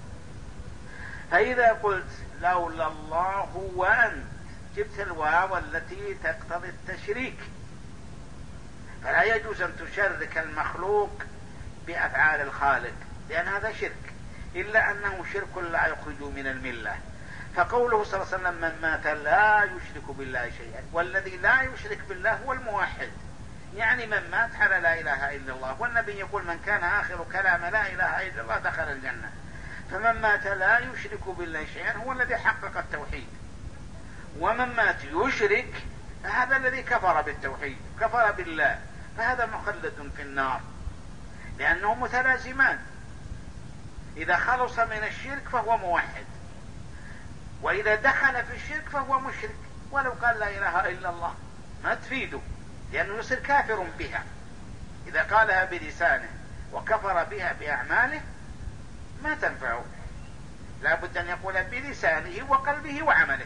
[SPEAKER 2] فإذا قلت لولا الله وأنت، جبت الواو التي تقتضي التشريك. فلا يجوز أن تشرك المخلوق بأفعال الخالق، لأن هذا شرك، إلا أنه شرك لا يخرج من الملة. فقوله صلى الله عليه وسلم: من مات لا يشرك بالله شيئا، والذي لا يشرك بالله هو الموحد، يعني من مات على لا إله إلا الله. والنبي يقول: من كان آخر كلام لا إله إلا الله دخل الجنة. فمن مات لا يشرك بالله شيئا هو الذي حقق التوحيد، ومن مات يشرك هذا الذي كفر بالتوحيد، كفر بالله، فهذا مخلد في النار، لأنه متلازمان. إذا خلص من الشرك فهو موحد، وإذا دخل في الشرك فهو مشرك، ولو قال لا إله إلا الله ما تفيده، لأنه يصير كافر بها. إذا قالها بلسانه وكفر بها بأعماله ما تنفعه، لا بد أن يقول بلسانه وقلبه وعمله.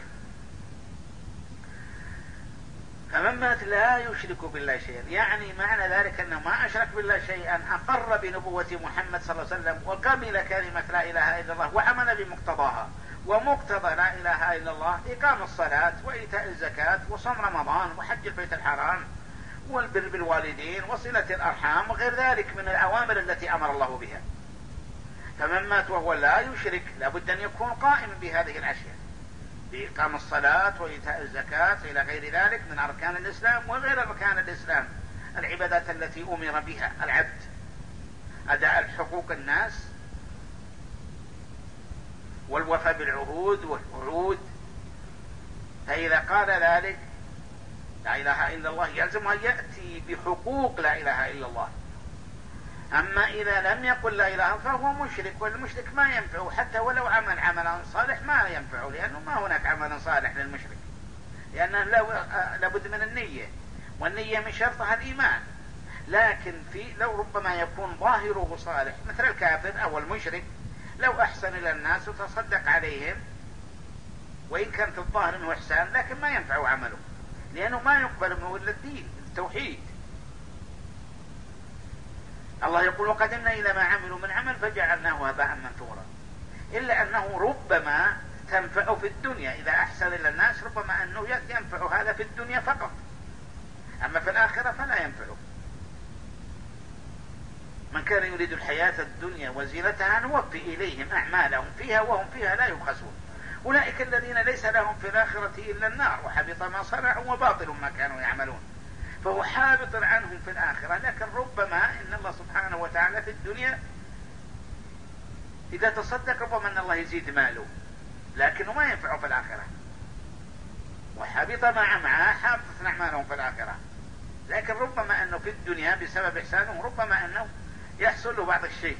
[SPEAKER 2] فمن مات لا يشرك بالله شيئا، يعني معنى ذلك أنه ما أشرك بالله شيئا، أقر بنبوة محمد صلى الله عليه وسلم وقبل كلمة لا إله إلا الله وعمل بمقتضاها. ومقتضى لا إله إلا الله إقام الصلاة وإيتاء الزكاة وصوم رمضان وحج البيت الحرام والبر بالوالدين وصلة الأرحام وغير ذلك من الأوامر التي أمر الله بها. فمن مات وهو لا يشرك لابد أن يكون قائما بهذه الأشياء، بإقام الصلاة وإيتاء الزكاة إلى غير ذلك من أركان الإسلام وغير أركان الإسلام، العبادات التي أمر بها العبد، أداء الحقوق الناس والوفاء بالعهود والوعود قال ذلك لا إله إلا الله يلزم أن يأتي بحقوق لا إله إلا الله. أما إذا لم يقل لا إله فهو مشرك، والمشرك ما ينفعه حتى ولو عمل عملا صالح ما ينفعه، لأنه ما هناك عمل صالح للمشرك، لأنه لابد من النية، والنية من شرطها الإيمان. لكن في لو ربما يكون ظاهره صالح مثل الكافر أو المشرك، لو أحسن إلى الناس وتصدق عليهم وإن كانت الظاهر منه إحسان، لكن ما ينفع عمله، لأنه ما يقبل منه إلا الدين التوحيد. الله يقول وقدمنا إلى ما عملوا من عمل فجعلناه هباء منثورا، إلا أنه ربما تنفع في الدنيا إذا أحسن إلى الناس، ربما أنه ينفع هذا في الدنيا فقط، أما في الآخرة فلا ينفعه. من كان يريد الحياة الدنيا وزينتها نوفي إليهم أعمالهم فيها وهم فيها لا يبخسون، أولئك الذين ليس لهم في الآخرة إلا النار وحبط ما صنعوا وباطل ما كانوا يعملون. فهو حابط عنهم في الآخرة، لكن ربما إن الله سبحانه وتعالى في الدنيا إذا تصدق ربما أن الله يزيد ماله، لكنه ما ينفعه في الآخرة، وحبط ما معه حابطت أعمالهم في الآخرة. لكن ربما أنه في الدنيا بسبب إحسانه ربما أنه يحصل له بعض الشيء.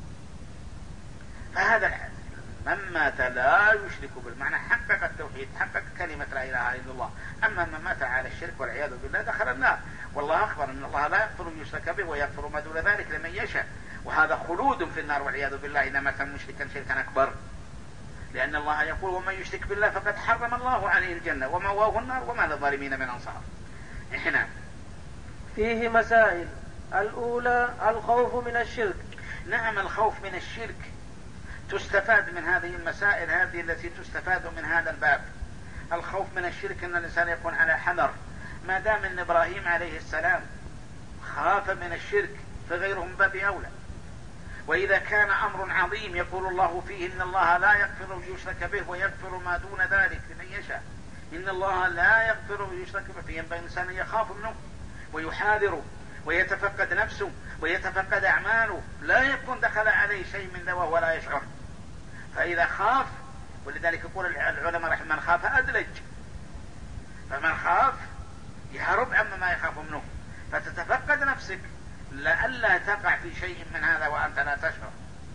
[SPEAKER 2] فهذا من مات لا يشرك بالمعنى حقق التوحيد، حقق كلمة لا إله إلا الله. أما من مات على الشرك والعياذ بالله دخل النار، والله أخبر أن الله لا يغفر أن يشرك به ويغفر ما دون ذلك لمن يشاء، وهذا خلود في النار والعياذ بالله إذا مات مشركا شركا أكبر، لأن الله يقول ومن يشرك بالله فقد حرم الله عليه الجنة ومأواه النار وما للظالمين من أنصار. إحنا
[SPEAKER 1] فيه مسائل. الأولى الخوف من الشرك.
[SPEAKER 2] نعم، الخوف من الشرك تستفاد من هذه المسائل، هذه التي تستفاد من هذا الباب. الخوف من الشرك أن الإنسان يكون على حذر، ما دام أن إبراهيم عليه السلام خاف من الشرك فغيرهم باب أولى. وإذا كان أمر عظيم يقول الله فيه إن الله لا يغفر أن يشرك به ويغفر ما دون ذلك لمن يشاء، إن الله لا يغفر أن يشرك به، فينبغي الإنسان يخاف منه ويحاذره ويتفقد نفسه ويتفقد أعماله، لا يكون دخل عليه شيء من ذواه ولا يشعر. فإذا خاف، ولذلك يقول العلماء رحمه من خاف أدلج، فمن خاف يهرب عما ما يخاف منه، فتتفقد نفسك لئلا تقع في شيء من هذا وأنت لا تشعر.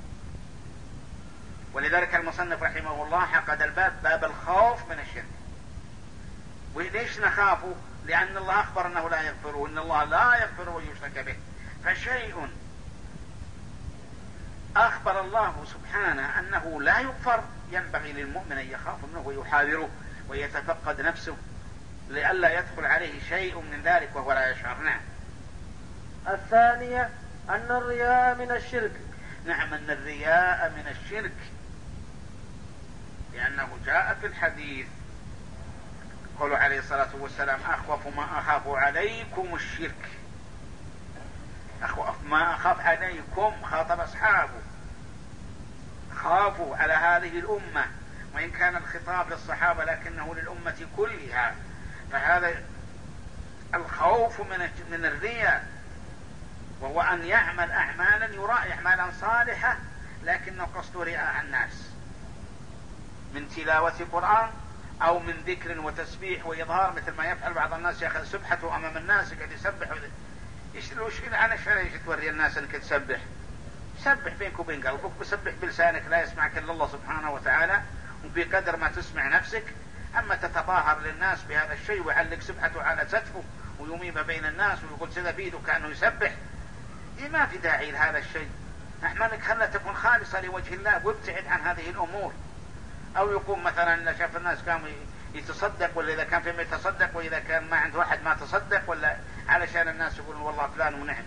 [SPEAKER 2] ولذلك المصنف رحمه الله حقد الباب باب الخوف من الشرك. وليش نخافه؟ لأن الله أخبر أنه لا يغفر، إن الله لا يغفر ويشرك به. فشيء أخبر الله سبحانه أنه لا يغفر ينبغي للمؤمن أن يخاف منه ويحاذره ويتفقد نفسه لئلا يدخل عليه شيء من ذلك وهو لا يشعر. نعم.
[SPEAKER 1] الثانية أن الرياء من الشرك.
[SPEAKER 2] نعم، أن الرياء من الشرك، لأنه جاء في الحديث قالوا عليه الصلاة والسلام أخوف ما أخاف عليكم الشرك. أخوف ما أخاف عليكم، خاطب أصحابه، خافوا على هذه الأمة، وإن كان الخطاب للصحابة لكنه للأمة كلها. فهذا الخوف من من الرياء، وهو أن يعمل أعمالا يرى أعمالا صالحة لكنه قصد رياء الناس، من تلاوة قرآن أو من ذكر وتسبيح وإظهار، مثل ما يفعل بعض الناس، يأخذ سبحته أمام الناس قاعد يسبح. يشتروش أنا شريش توري الناس أنك تسبح، سبح بينك وبين قلبك، وسبح بلسانك لا يسمعك إلا الله سبحانه وتعالى، وبقدر ما تسمع نفسك. أما تتظاهر للناس بهذا الشيء ويعلق سبحته على كتفه ويميم بين الناس ويقول سذا بيده كأنه يسبح، إيه ما في داعي لهذا الشيء. أحمالك خلها تكون خالصة لوجه الله وابتعد عن هذه الأمور. أو يقوم مثلا شاف الناس كانوا يتصدق، ولا إذا كان في يتصدق، وإذا كان ما عند واحد ما تصدق، ولا علشان الناس يقولون والله فلان ونعم.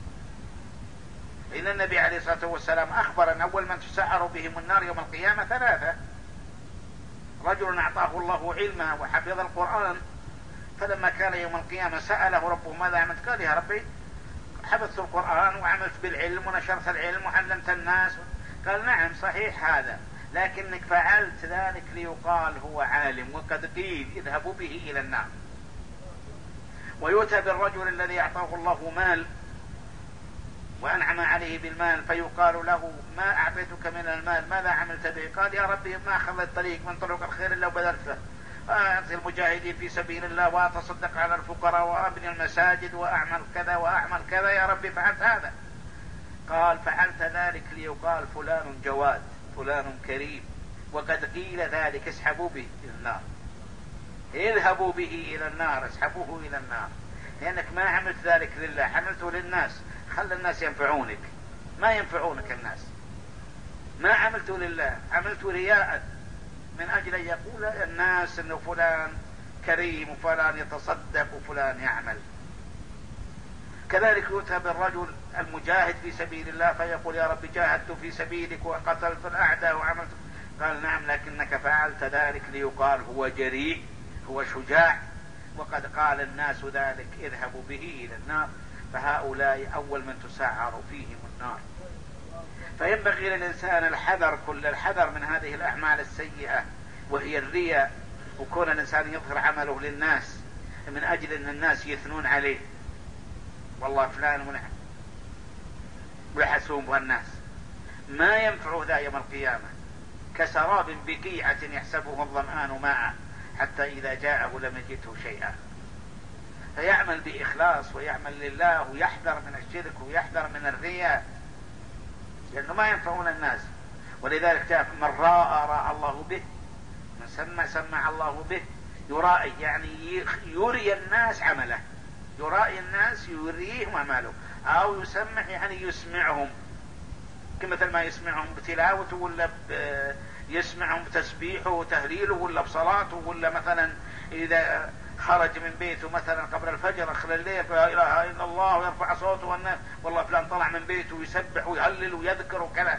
[SPEAKER 2] إن النبي عليه الصلاة والسلام أخبر أن أول من تسعر بهم النار يوم القيامة ثلاثة: رجل أعطاه الله علما وحفظ القرآن، فلما كان يوم القيامة سأله ربه ماذا عملت؟ قال يا ربي حفظت القرآن وعملت بالعلم ونشرت العلم وعلمت الناس. قال نعم صحيح هذا، لكنك فعلت ذلك ليقال هو عالم، وقد قيل اذهبوا به إلى النار. ويؤتى بالرجل الذي أعطاه الله مال وأنعم عليه بالمال، فيقال له ما أعطيتك من المال ماذا عملت به؟ قال يا ربي ما أخذ الطريق من طرق الخير إلا وبذلت له. أعطي المجاهدين في سبيل الله وأتصدق على الفقراء وأبني المساجد وأعمل كذا وأعمل كذا يا ربي فعلت هذا. قال فعلت ذلك ليقال فلان جواد فلان كريم، وقد قيل ذلك اسحبوا به إلى النار، اذهبوا به إلى النار، اسحبوه إلى النار، لأنك ما عملت ذلك لله، عملته للناس. خل الناس ينفعونك، ما ينفعونك الناس. ما عملته لله، عملته رياء من أجل أن يقول الناس أنه فلان كريم وفلان يتصدق وفلان يعمل. كذلك يؤتى بالرجل المجاهد في سبيل الله فيقول يا رب جاهدت في سبيلك وقتلت الأعداء وعملت، قال نعم لكنك فعلت ذلك ليقال هو جريء هو شجاع، وقد قال الناس ذلك اذهبوا به إلى النار. فهؤلاء أول من تسعر فيهم النار. فينبغي للإنسان الحذر كل الحذر من هذه الأعمال السيئة وهي الرياء، وكون الإنسان يظهر عمله للناس من أجل أن الناس يثنون عليه، والله فلان ونعم، ويحسون بها الناس. ما ينفعه ذا يوم القيامة، كسراب بقيعة يحسبه الظمآن ماء حتى إذا جاءه لم يجده شيئا. فيعمل بإخلاص ويعمل لله ويحذر من الشرك ويحذر من الرياء، لأنه ما ينفعون الناس. ولذلك جاء من راى راى الله به، من سمع سمع الله به. يرائي يعني يري الناس عمله، يرائي الناس يريهم عمله، أو يسمع يعني يسمعهم، كمثل ما يسمعهم بتلاوته ولا يسمعهم بتسبيحه وتهليله ولا بصلاته، ولا مثلا إذا خرج من بيته مثلا قبل الفجر آخر الليل لا إله إلا الله ويرفع صوته والناس والله فلان طلع من بيته ويسبح ويهلل ويذكر وكذا.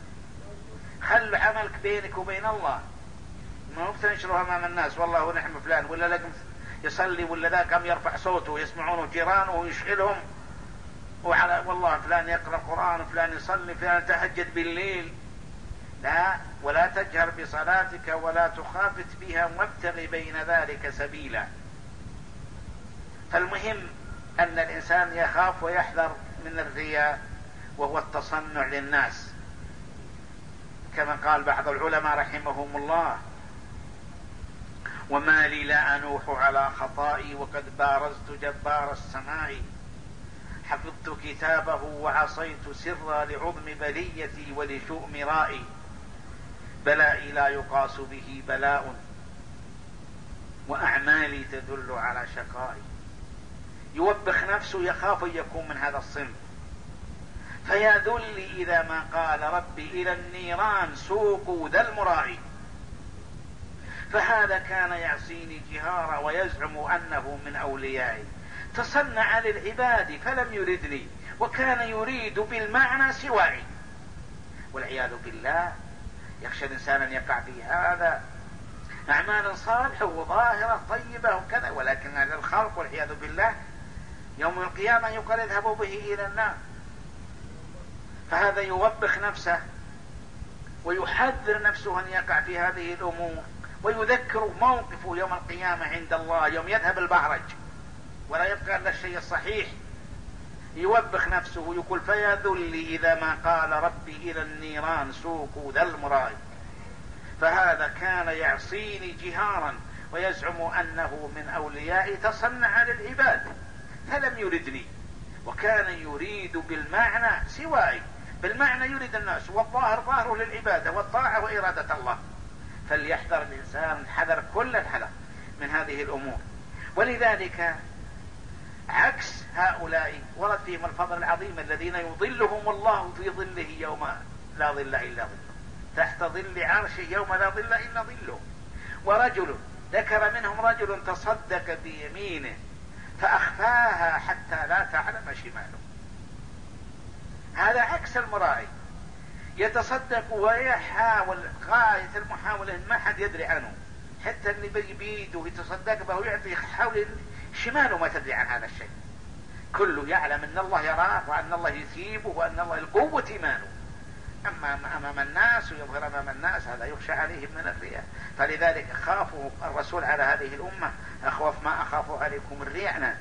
[SPEAKER 2] خل عملك بينك وبين الله، ما بتنشره أمام الناس والله ونحن فلان، ولا لكم يصلي ولا ذا قام يرفع صوته ويسمعونه جيرانه ويشغلهم، وعلى والله فلان يقرأ القرآن وفلان يصلي فلان تهجد بالليل. لا، ولا تجهر بصلاتك ولا تخافت بها وابتغ بين ذلك سبيلا. فالمهم أن الإنسان يخاف ويحذر من الرياء وهو التصنع للناس، كما قال بعض العلماء رحمهم الله وما لي لا أنوح على خطائي وقد بارزت جبار السماء، حفظت كتابه وعصيت سرا لعظم بليتي ولشؤم رائي، بلائي لا يقاس به بلاء وأعمالي تدل على شقائي. يوبخ نفسه يخاف أن يكون من هذا الصنف. فيا ذلي إذا ما قال ربي إلى النيران سوقوا ذا المرائي، فهذا كان يعصيني جهارا ويزعم أنه من أوليائي، تصنع للعباد فلم يردني وكان يريد بالمعنى سوائي. والعياذ بالله. يخشى الإنسان أن يقع في هذا أعمال صالحة وظاهرة طيبة وكذا، ولكن هذا الخلق والعياذ بالله يوم القيامة يقال اذهبوا به إلى النار. فهذا يوبخ نفسه ويحذر نفسه أن يقع في هذه الأمور، ويذكر موقفه يوم القيامة عند الله يوم يذهب البعرج ولا يبقى إلا الشيء الصحيح. يوبخ نفسه ويقول فيا ذلي إذا ما قال ربي إلى النيران سوقوا ذا المرائي، فهذا كان يعصيني جهارا ويزعم أنه من أوليائي، تصنع للعباد فلم يردني وكان يريد بالمعنى سوائي. بالمعنى يريد الناس، والظاهر ظاهره للعبادة والطاعة وإرادة الله. فليحذر الإنسان حذر كل الحذر من هذه الأمور. ولذلك عكس هؤلاء ورد فيهم الفضل العظيم الذين يظلهم الله في ظله يوم لا ظل إلا ظله، تحت ظل عرشه يوم لا ظل إلا ظله. ورجل ذكر منهم رجل تصدق بيمينه فأخفاها حتى لا تعلم شماله. هذا عكس المرائي، يتصدق ويحاول غاية المحاولة ما حد يدري عنه، حتى اللي بيده يتصدق به ويعطي يحاول شماله ما تدري عن هذا الشيء، كله يعلم أن الله يراه وأن الله يثيبه وأن الله القوة إيمانه. أما أمام الناس ويظهر أمام الناس هذا يخشى عليه من الرياء. فلذلك خافوا الرسول على هذه الأمة أخوف ما أخاف عليكم الرياء. نعم.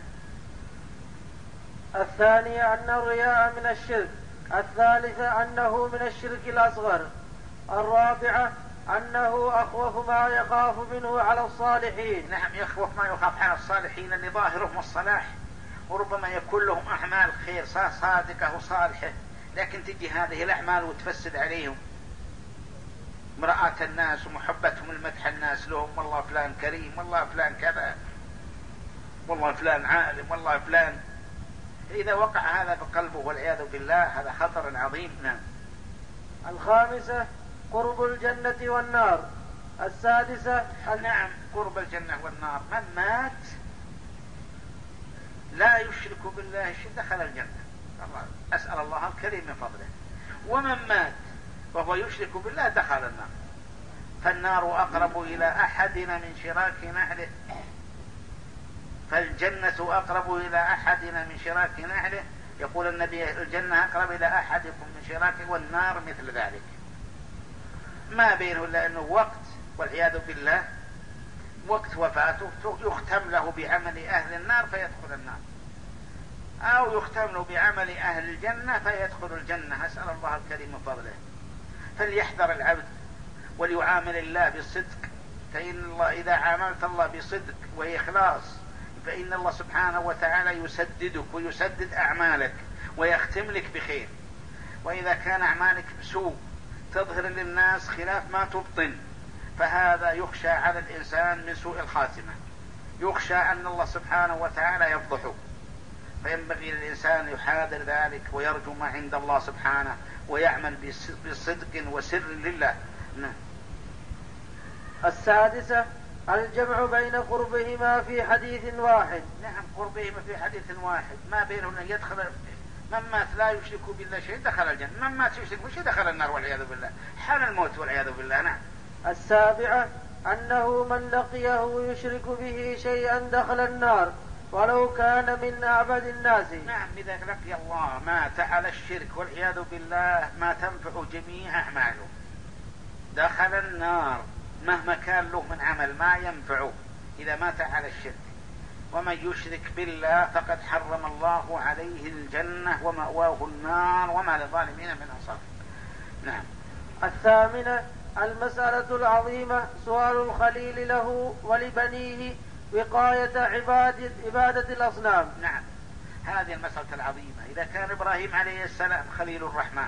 [SPEAKER 1] الثانية أن الرياء من الشرك. الثالثة أنه من الشرك الأصغر. الرابعة أنه أخوف ما يخاف منه على الصالحين.
[SPEAKER 2] نعم، يخوف ما يخاف على الصالحين اللي ظاهرهم الصلاح، وربما يكون لهم أعمال خير صادقة وصالحة، لكن تجي هذه الأعمال وتفسد عليهم. مرآة الناس ومحبتهم المدح الناس لهم، والله فلان كريم، والله فلان كذا، والله فلان عالم، والله فلان. إذا وقع هذا بقلبه والعياذ بالله هذا خطر عظيم. نعم.
[SPEAKER 1] الخامسة قرب الجنة والنار. السادسة
[SPEAKER 2] نعم، قرب الجنة والنار. من مات لا يشرك بالله شيء دخل الجنة، أسأل الله الكريم من فضله. ومن مات وهو يشرك بالله دخل النار. فالنار أقرب إلى أحدنا من شراك نعله، فالجنة أقرب إلى أحدنا من شراك نعله. يقول النبي الجنة أقرب إلى أحدكم من شراك، والنار مثل ذلك، ما بينه إلا أنه وقت والعياذ بالله وقت وفاته يختم له بعمل أهل النار فيدخل النار، أو يختم له بعمل أهل الجنة فيدخل الجنة، أسأل الله الكريم من فضله. فليحذر العبد وليعامل الله بالصدق، فإن الله إذا عاملت الله بصدق وإخلاص فإن الله سبحانه وتعالى يسددك ويسدد أعمالك ويختم لك بخير. وإذا كان أعمالك بسوء تظهر للناس خلاف ما تبطن، فهذا يخشى على الإنسان من سوء الخاتمة، يخشى أن الله سبحانه وتعالى يفضحه. فينبغي للإنسان يحاذر ذلك ويرجو ما عند الله سبحانه ويعمل بصدق وسر لله.
[SPEAKER 1] السادسة الجمع بين قربهما في حديث واحد.
[SPEAKER 2] نعم، قربهما في حديث واحد، ما بينهم أن يدخل. من مات لا يشرك بالله شيء دخل الجنة، من مات يشرك بالشيء دخل النار والعياذ بالله، حال الموت والعياذ بالله. نعم.
[SPEAKER 1] السابعة أنه من لقيه يشرك به شيئا دخل النار ولو كان من أعبد الناس.
[SPEAKER 2] نعم، إذا لقي الله مات على الشرك والعياذ بالله ما تنفع جميع أعماله، دخل النار مهما كان له من عمل ما ينفعه إذا مات على الشرك. ومن يشرك بالله فقد حرم الله عليه الجنة ومأواه النار وما للظالمين من أنصار. نعم.
[SPEAKER 1] الثامنة المسألة العظيمة سؤال الخليل له ولبنيه وقاية عبادة, عبادة الأصنام.
[SPEAKER 2] نعم، هذه المسألة العظيمة. إذا كان إبراهيم عليه السلام خليل الرحمن،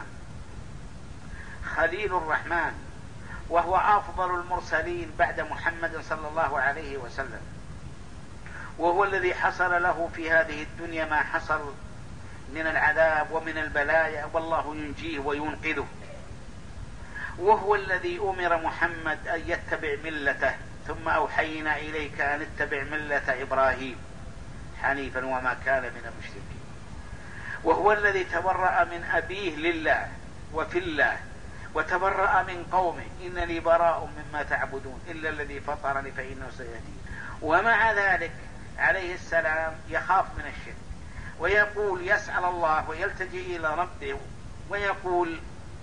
[SPEAKER 2] خليل الرحمن وهو أفضل المرسلين بعد محمد صلى الله عليه وسلم، وهو الذي حصل له في هذه الدنيا ما حصل من العذاب ومن البلايا، والله ينجيه وينقذه، وهو الذي أمر محمد أن يتبع ملته، ثم أوحينا إليك أن اتبع ملة إبراهيم حنيفا وما كان من المشركين، وهو الذي تبرأ من أبيه لله وفي الله، وتبرأ من قومه إنني براء مما تعبدون إلا الذي فطرني فإنه سيهدين. ومع ذلك عليه السلام يخاف من الشرك، ويقول يسأل الله ويلتجئ إلى ربه ويقول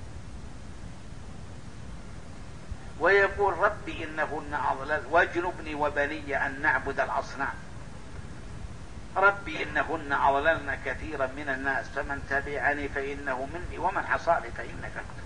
[SPEAKER 2] ويقول ربي إنهن أضلل واجنبني وبني أن نعبد الأصنام. ربي إنهن أضللن كثيرا من الناس فمن تبعني فإنه مني ومن عصاني فإنك غفور.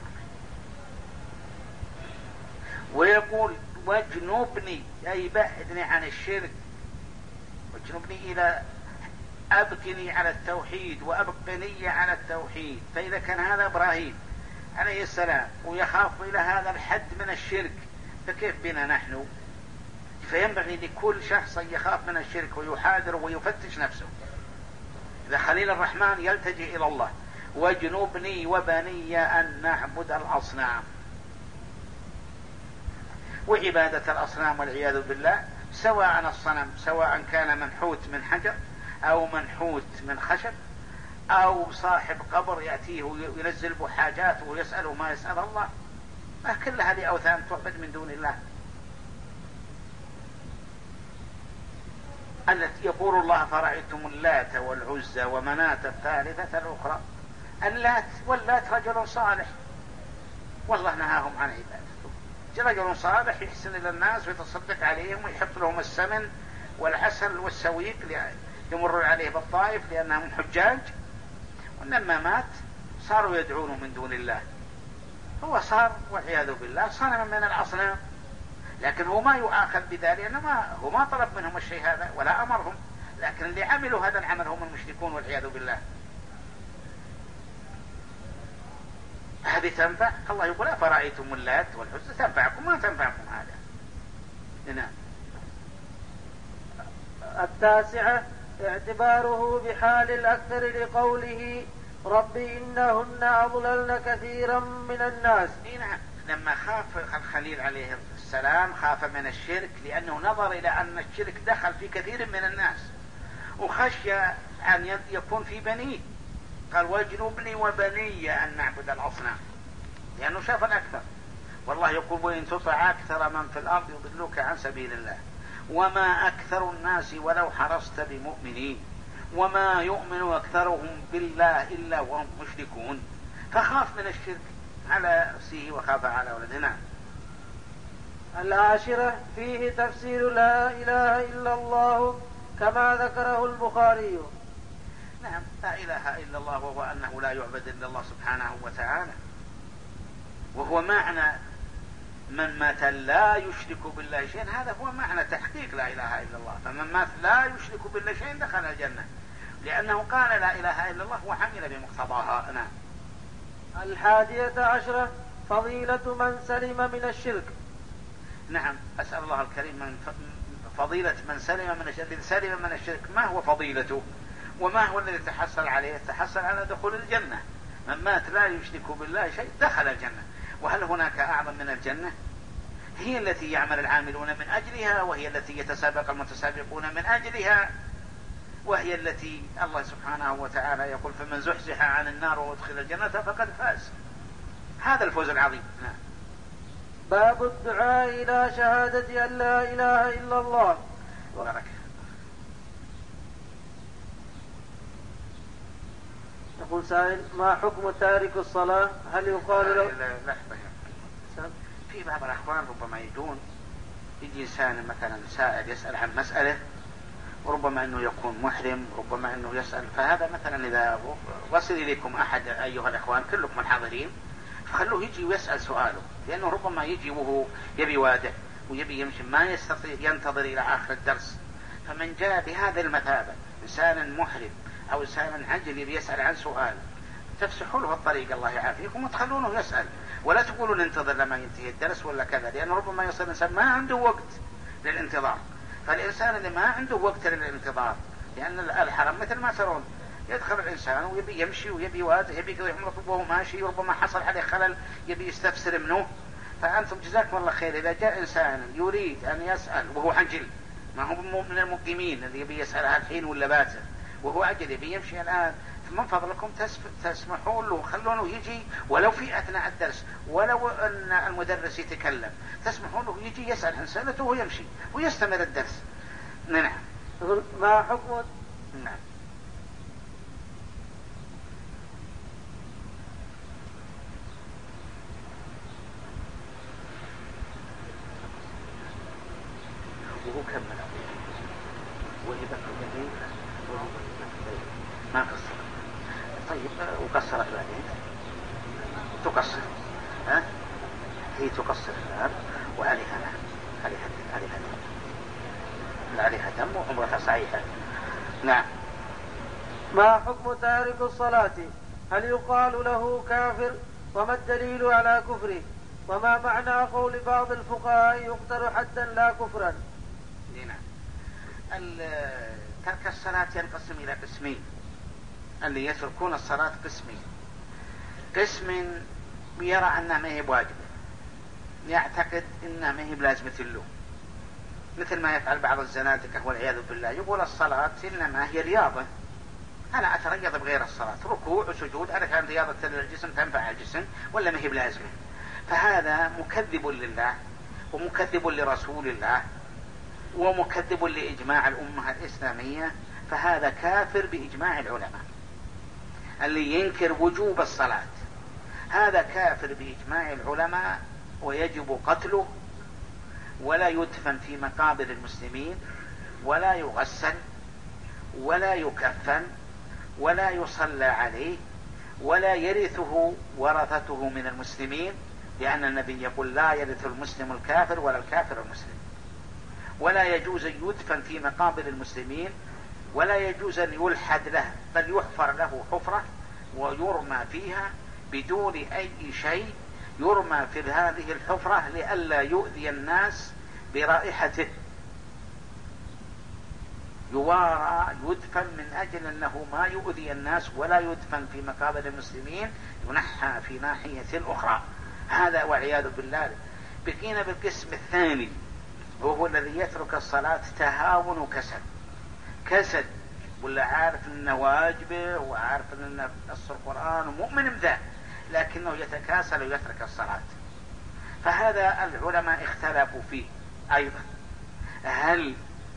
[SPEAKER 2] ويقول واجنبني أي بعدني عن الشرك، واجنبني إلى أبقني على التوحيد وأبقني على التوحيد. فإذا كان هذا إبراهيم عليه السلام ويخاف إلى هذا الحد من الشرك، فكيف بنا نحن؟ فينبغي لكل شخص يخاف من الشرك ويحاذر ويفتش نفسه. إذا خليل الرحمن يلتجئ إلى الله واجنبني وبني أن نعبد الأصنام. وعبادة الأصنام والعياذ بالله سواء الصنم سواء كان منحوت من حجر أو منحوت من خشب أو صاحب قبر يأتيه وينزل به حاجاته ويسأله ما يسأل الله، ما كل هذه أوثان تعبد من دون الله. التي يقول الله فرأيتم اللات والعزى ومناة الثالثة الأخرى. اللات واللات رجل صالح والله نهاهم عن عبادته، رجل صالح يحسن إلى الناس ويتصدق عليهم ويحط لهم السمن والعسل والسويق يمر عليه بالطائف لأنهم حجاج، ولما مات صاروا يدعونه من دون الله. هو صار والعياذ بالله صنما من الأصنام، لكن هو ما يؤاخذ بذلك لأنه ما هو ما طلب منهم الشيء هذا ولا أمرهم، لكن اللي عملوا هذا العمل هم المشركون والعياذ بالله. هذه تنفع؟ الله يقول أفرأيتم اللات والعزى تنفعكم؟ ما تنفعكم هذا. نعم.
[SPEAKER 1] التاسعة اعتباره بحال الأكثر لقوله رب إنهن أضللن كثيرا من الناس.
[SPEAKER 2] نعم، لما خاف الخليل عليه السلام خاف من الشرك لأنه نظر إلى أن الشرك دخل في كثير من الناس وخشي أن يكون في بنيه، قال واجنبني وبني أن نعبد الأصنام، لأنه شاف الأكثر. والله يقول وإن تطع أكثر من في الأرض يضلوك عن سبيل الله وما أكثر الناس ولو حرصت بمؤمنين وما يؤمن أكثرهم بالله إلا وهم مشركون، فخاف من الشرك على نفسه وخاف على ولده.
[SPEAKER 1] العاشرة فيه تفسير لا إله إلا الله كما ذكره البخاري.
[SPEAKER 2] نعم، لا إله إلا الله وهو أنه لا يعبد إلا الله سبحانه وتعالى، وهو معنى من مات لا يشرك بالله شيئا، هذا هو معنى تحقيق لا إله إلا الله. فمن مات لا يشرك بالله شيئا دخل الجنة، لأنه قال لا إله إلا الله وعمل بمقتضاها. نعم.
[SPEAKER 1] الحادية عشرة فضيلة من سلم من الشرك.
[SPEAKER 2] نعم، أسأل الله الكريم من فضيلة من سلم من الشرك. سلم من الشرك ما هو فضيلته وما هو الذي تحصل عليه؟ تحصل على دخول الجنة. من مات لا يشرك بالله شيء دخل الجنة. وهل هناك أعظم من الجنة؟ هي التي يعمل العاملون من أجلها، وهي التي يتسابق المتسابقون من أجلها، وهي التي الله سبحانه وتعالى يقول فمن زحزح عن النار وادخل الجنة فقد فاز. هذا الفوز العظيم. نعم.
[SPEAKER 1] باب الدعاء إلى شهادة أن لا إله إلا الله.
[SPEAKER 2] بارك.
[SPEAKER 1] يقول سائل ما حكم تارك الصلاة؟ هل يقال له
[SPEAKER 2] لحظة في بعض الأخوان ربما يجون يجي إنسان مثلا سائل يسأل عن مسألة وربما أنه يكون محرم، ربما أنه يسأل، فهذا مثلا إذا وصل إليكم أحد أيها الأخوان كلكم الحاضرين فخلوه يجي ويسأل سؤاله، لأنه ربما يجي وهو يبي وادع ويبي يمشي ما يستطيع ينتظر إلى آخر الدرس. فمن جاء بهذا المثابة إنسان محرم أو إنسان عجل يبي يسأل عن سؤال تفسحوا له الطريق الله يعافيكم وتخلونه يسأل، ولا تقولوا ننتظر لما ينتهي الدرس ولا كذا، لأنه ربما يصير إنسان ما عنده وقت للانتظار. فالإنسان اللي ما عنده وقت للانتظار، لأن الحرم مثل ما ترون يدخل الإنسان ويبي يمشي ويبي وادع يبي يقضي عمره وهو ماشي، ربما حصل عليه خلل يبي يستفسر منه. فأنتم جزاكم الله خير إذا جاء إنسان يريد أن يسأل وهو عجل، ما هو من المقيمين اللي يبي يسألها الحين ولا باكر، وهو عجل يبي يمشي الآن، فمن فضلكم تسمحوا له خلونه يجي ولو في أثناء الدرس، ولو أن المدرس يتكلم تسمحوا له يجي يسأل عن سألته ويمشي ويستمر الدرس. نعم.
[SPEAKER 1] ما حكم
[SPEAKER 2] نعم. وهو كمل وهي بقى ما قصر. طيب وقصرت بعدين تقصر، ها هي تقصر الآن وعليها عليها عليها دم عليها دم وعمرها صحيحة. نعم.
[SPEAKER 1] ما حكم تارك الصلاة؟ هل يقال له كافر؟ وما الدليل على كفره؟ وما معنى قول بعض الفقهاء يقتل حدا لا كفرا؟
[SPEAKER 2] نعم. ترك الصلاة ينقسم إلى قسمين، اللي يتركون الصلاة قسمين. قسم يرى أنها ما هي واجبة، يعتقد أنها ما هي بلازمة له، مثل ما يفعل بعض الزنادقة والعياذ بالله، يقول الصلاة إنما هي رياضة، أنا أتريض بغير الصلاة، ركوع وسجود، أنا كان رياضة للجسم تنفع الجسم ولا ما هي بلازمة. فهذا مكذب لله ومكذب لرسول الله ومكذب لإجماع الأمة الإسلامية، فهذا كافر بإجماع العلماء. اللي ينكر وجوب الصلاة هذا كافر بإجماع العلماء ويجب قتله، ولا يدفن في مقابر المسلمين ولا يغسل ولا يكفن ولا يصلى عليه ولا يرثه ورثته من المسلمين لأن النبي يقول لا يرث المسلم الكافر ولا الكافر المسلم، ولا يجوز أن يدفن في مقابر المسلمين، ولا يجوز أن يلحد له، بل يحفر له حفرة ويرمى فيها بدون أي شيء، يرمى في هذه الحفرة لئلا يؤذي الناس برائحته، يوارى يدفن من أجل أنه ما يؤذي الناس، ولا يدفن في مقابر المسلمين، ينحى في ناحية أخرى. هذا والعياذ بالله. بقينا بالقسم الثاني وهو الذي يترك الصلاة تهاون وكسل، كسل ولا عارف أنه واجبه وعارف أنه نص القرآن ومؤمن بذا، لكنه يتكاسل ويترك الصلاة. فهذا العلماء اختلفوا فيه أيضا، هل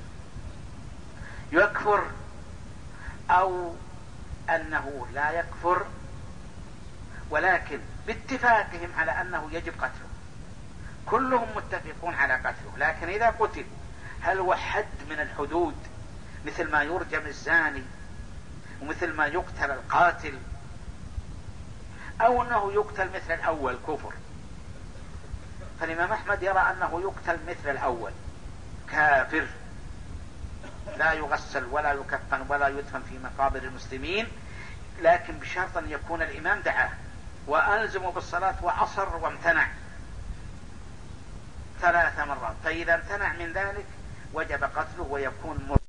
[SPEAKER 2] يكفر أو أنه لا يكفر، ولكن باتفاقهم على أنه يجب قتله، كلهم متفقون على قتله. لكن إذا قتل هل هو حد من الحدود مثل ما يرجم الزاني ومثل ما يقتل القاتل، أو أنه يقتل مثل الأول كفر؟ فالإمام أحمد يرى أنه يقتل مثل الأول كافر، لا يغسل ولا يكفن ولا يدفن في مقابر المسلمين، لكن بشرط أن يكون الإمام دعاه وألزموا بالصلاة وعصر وامتنع ثلاث مرات، فإذا امتنع من ذلك وجب قتله ويكون مر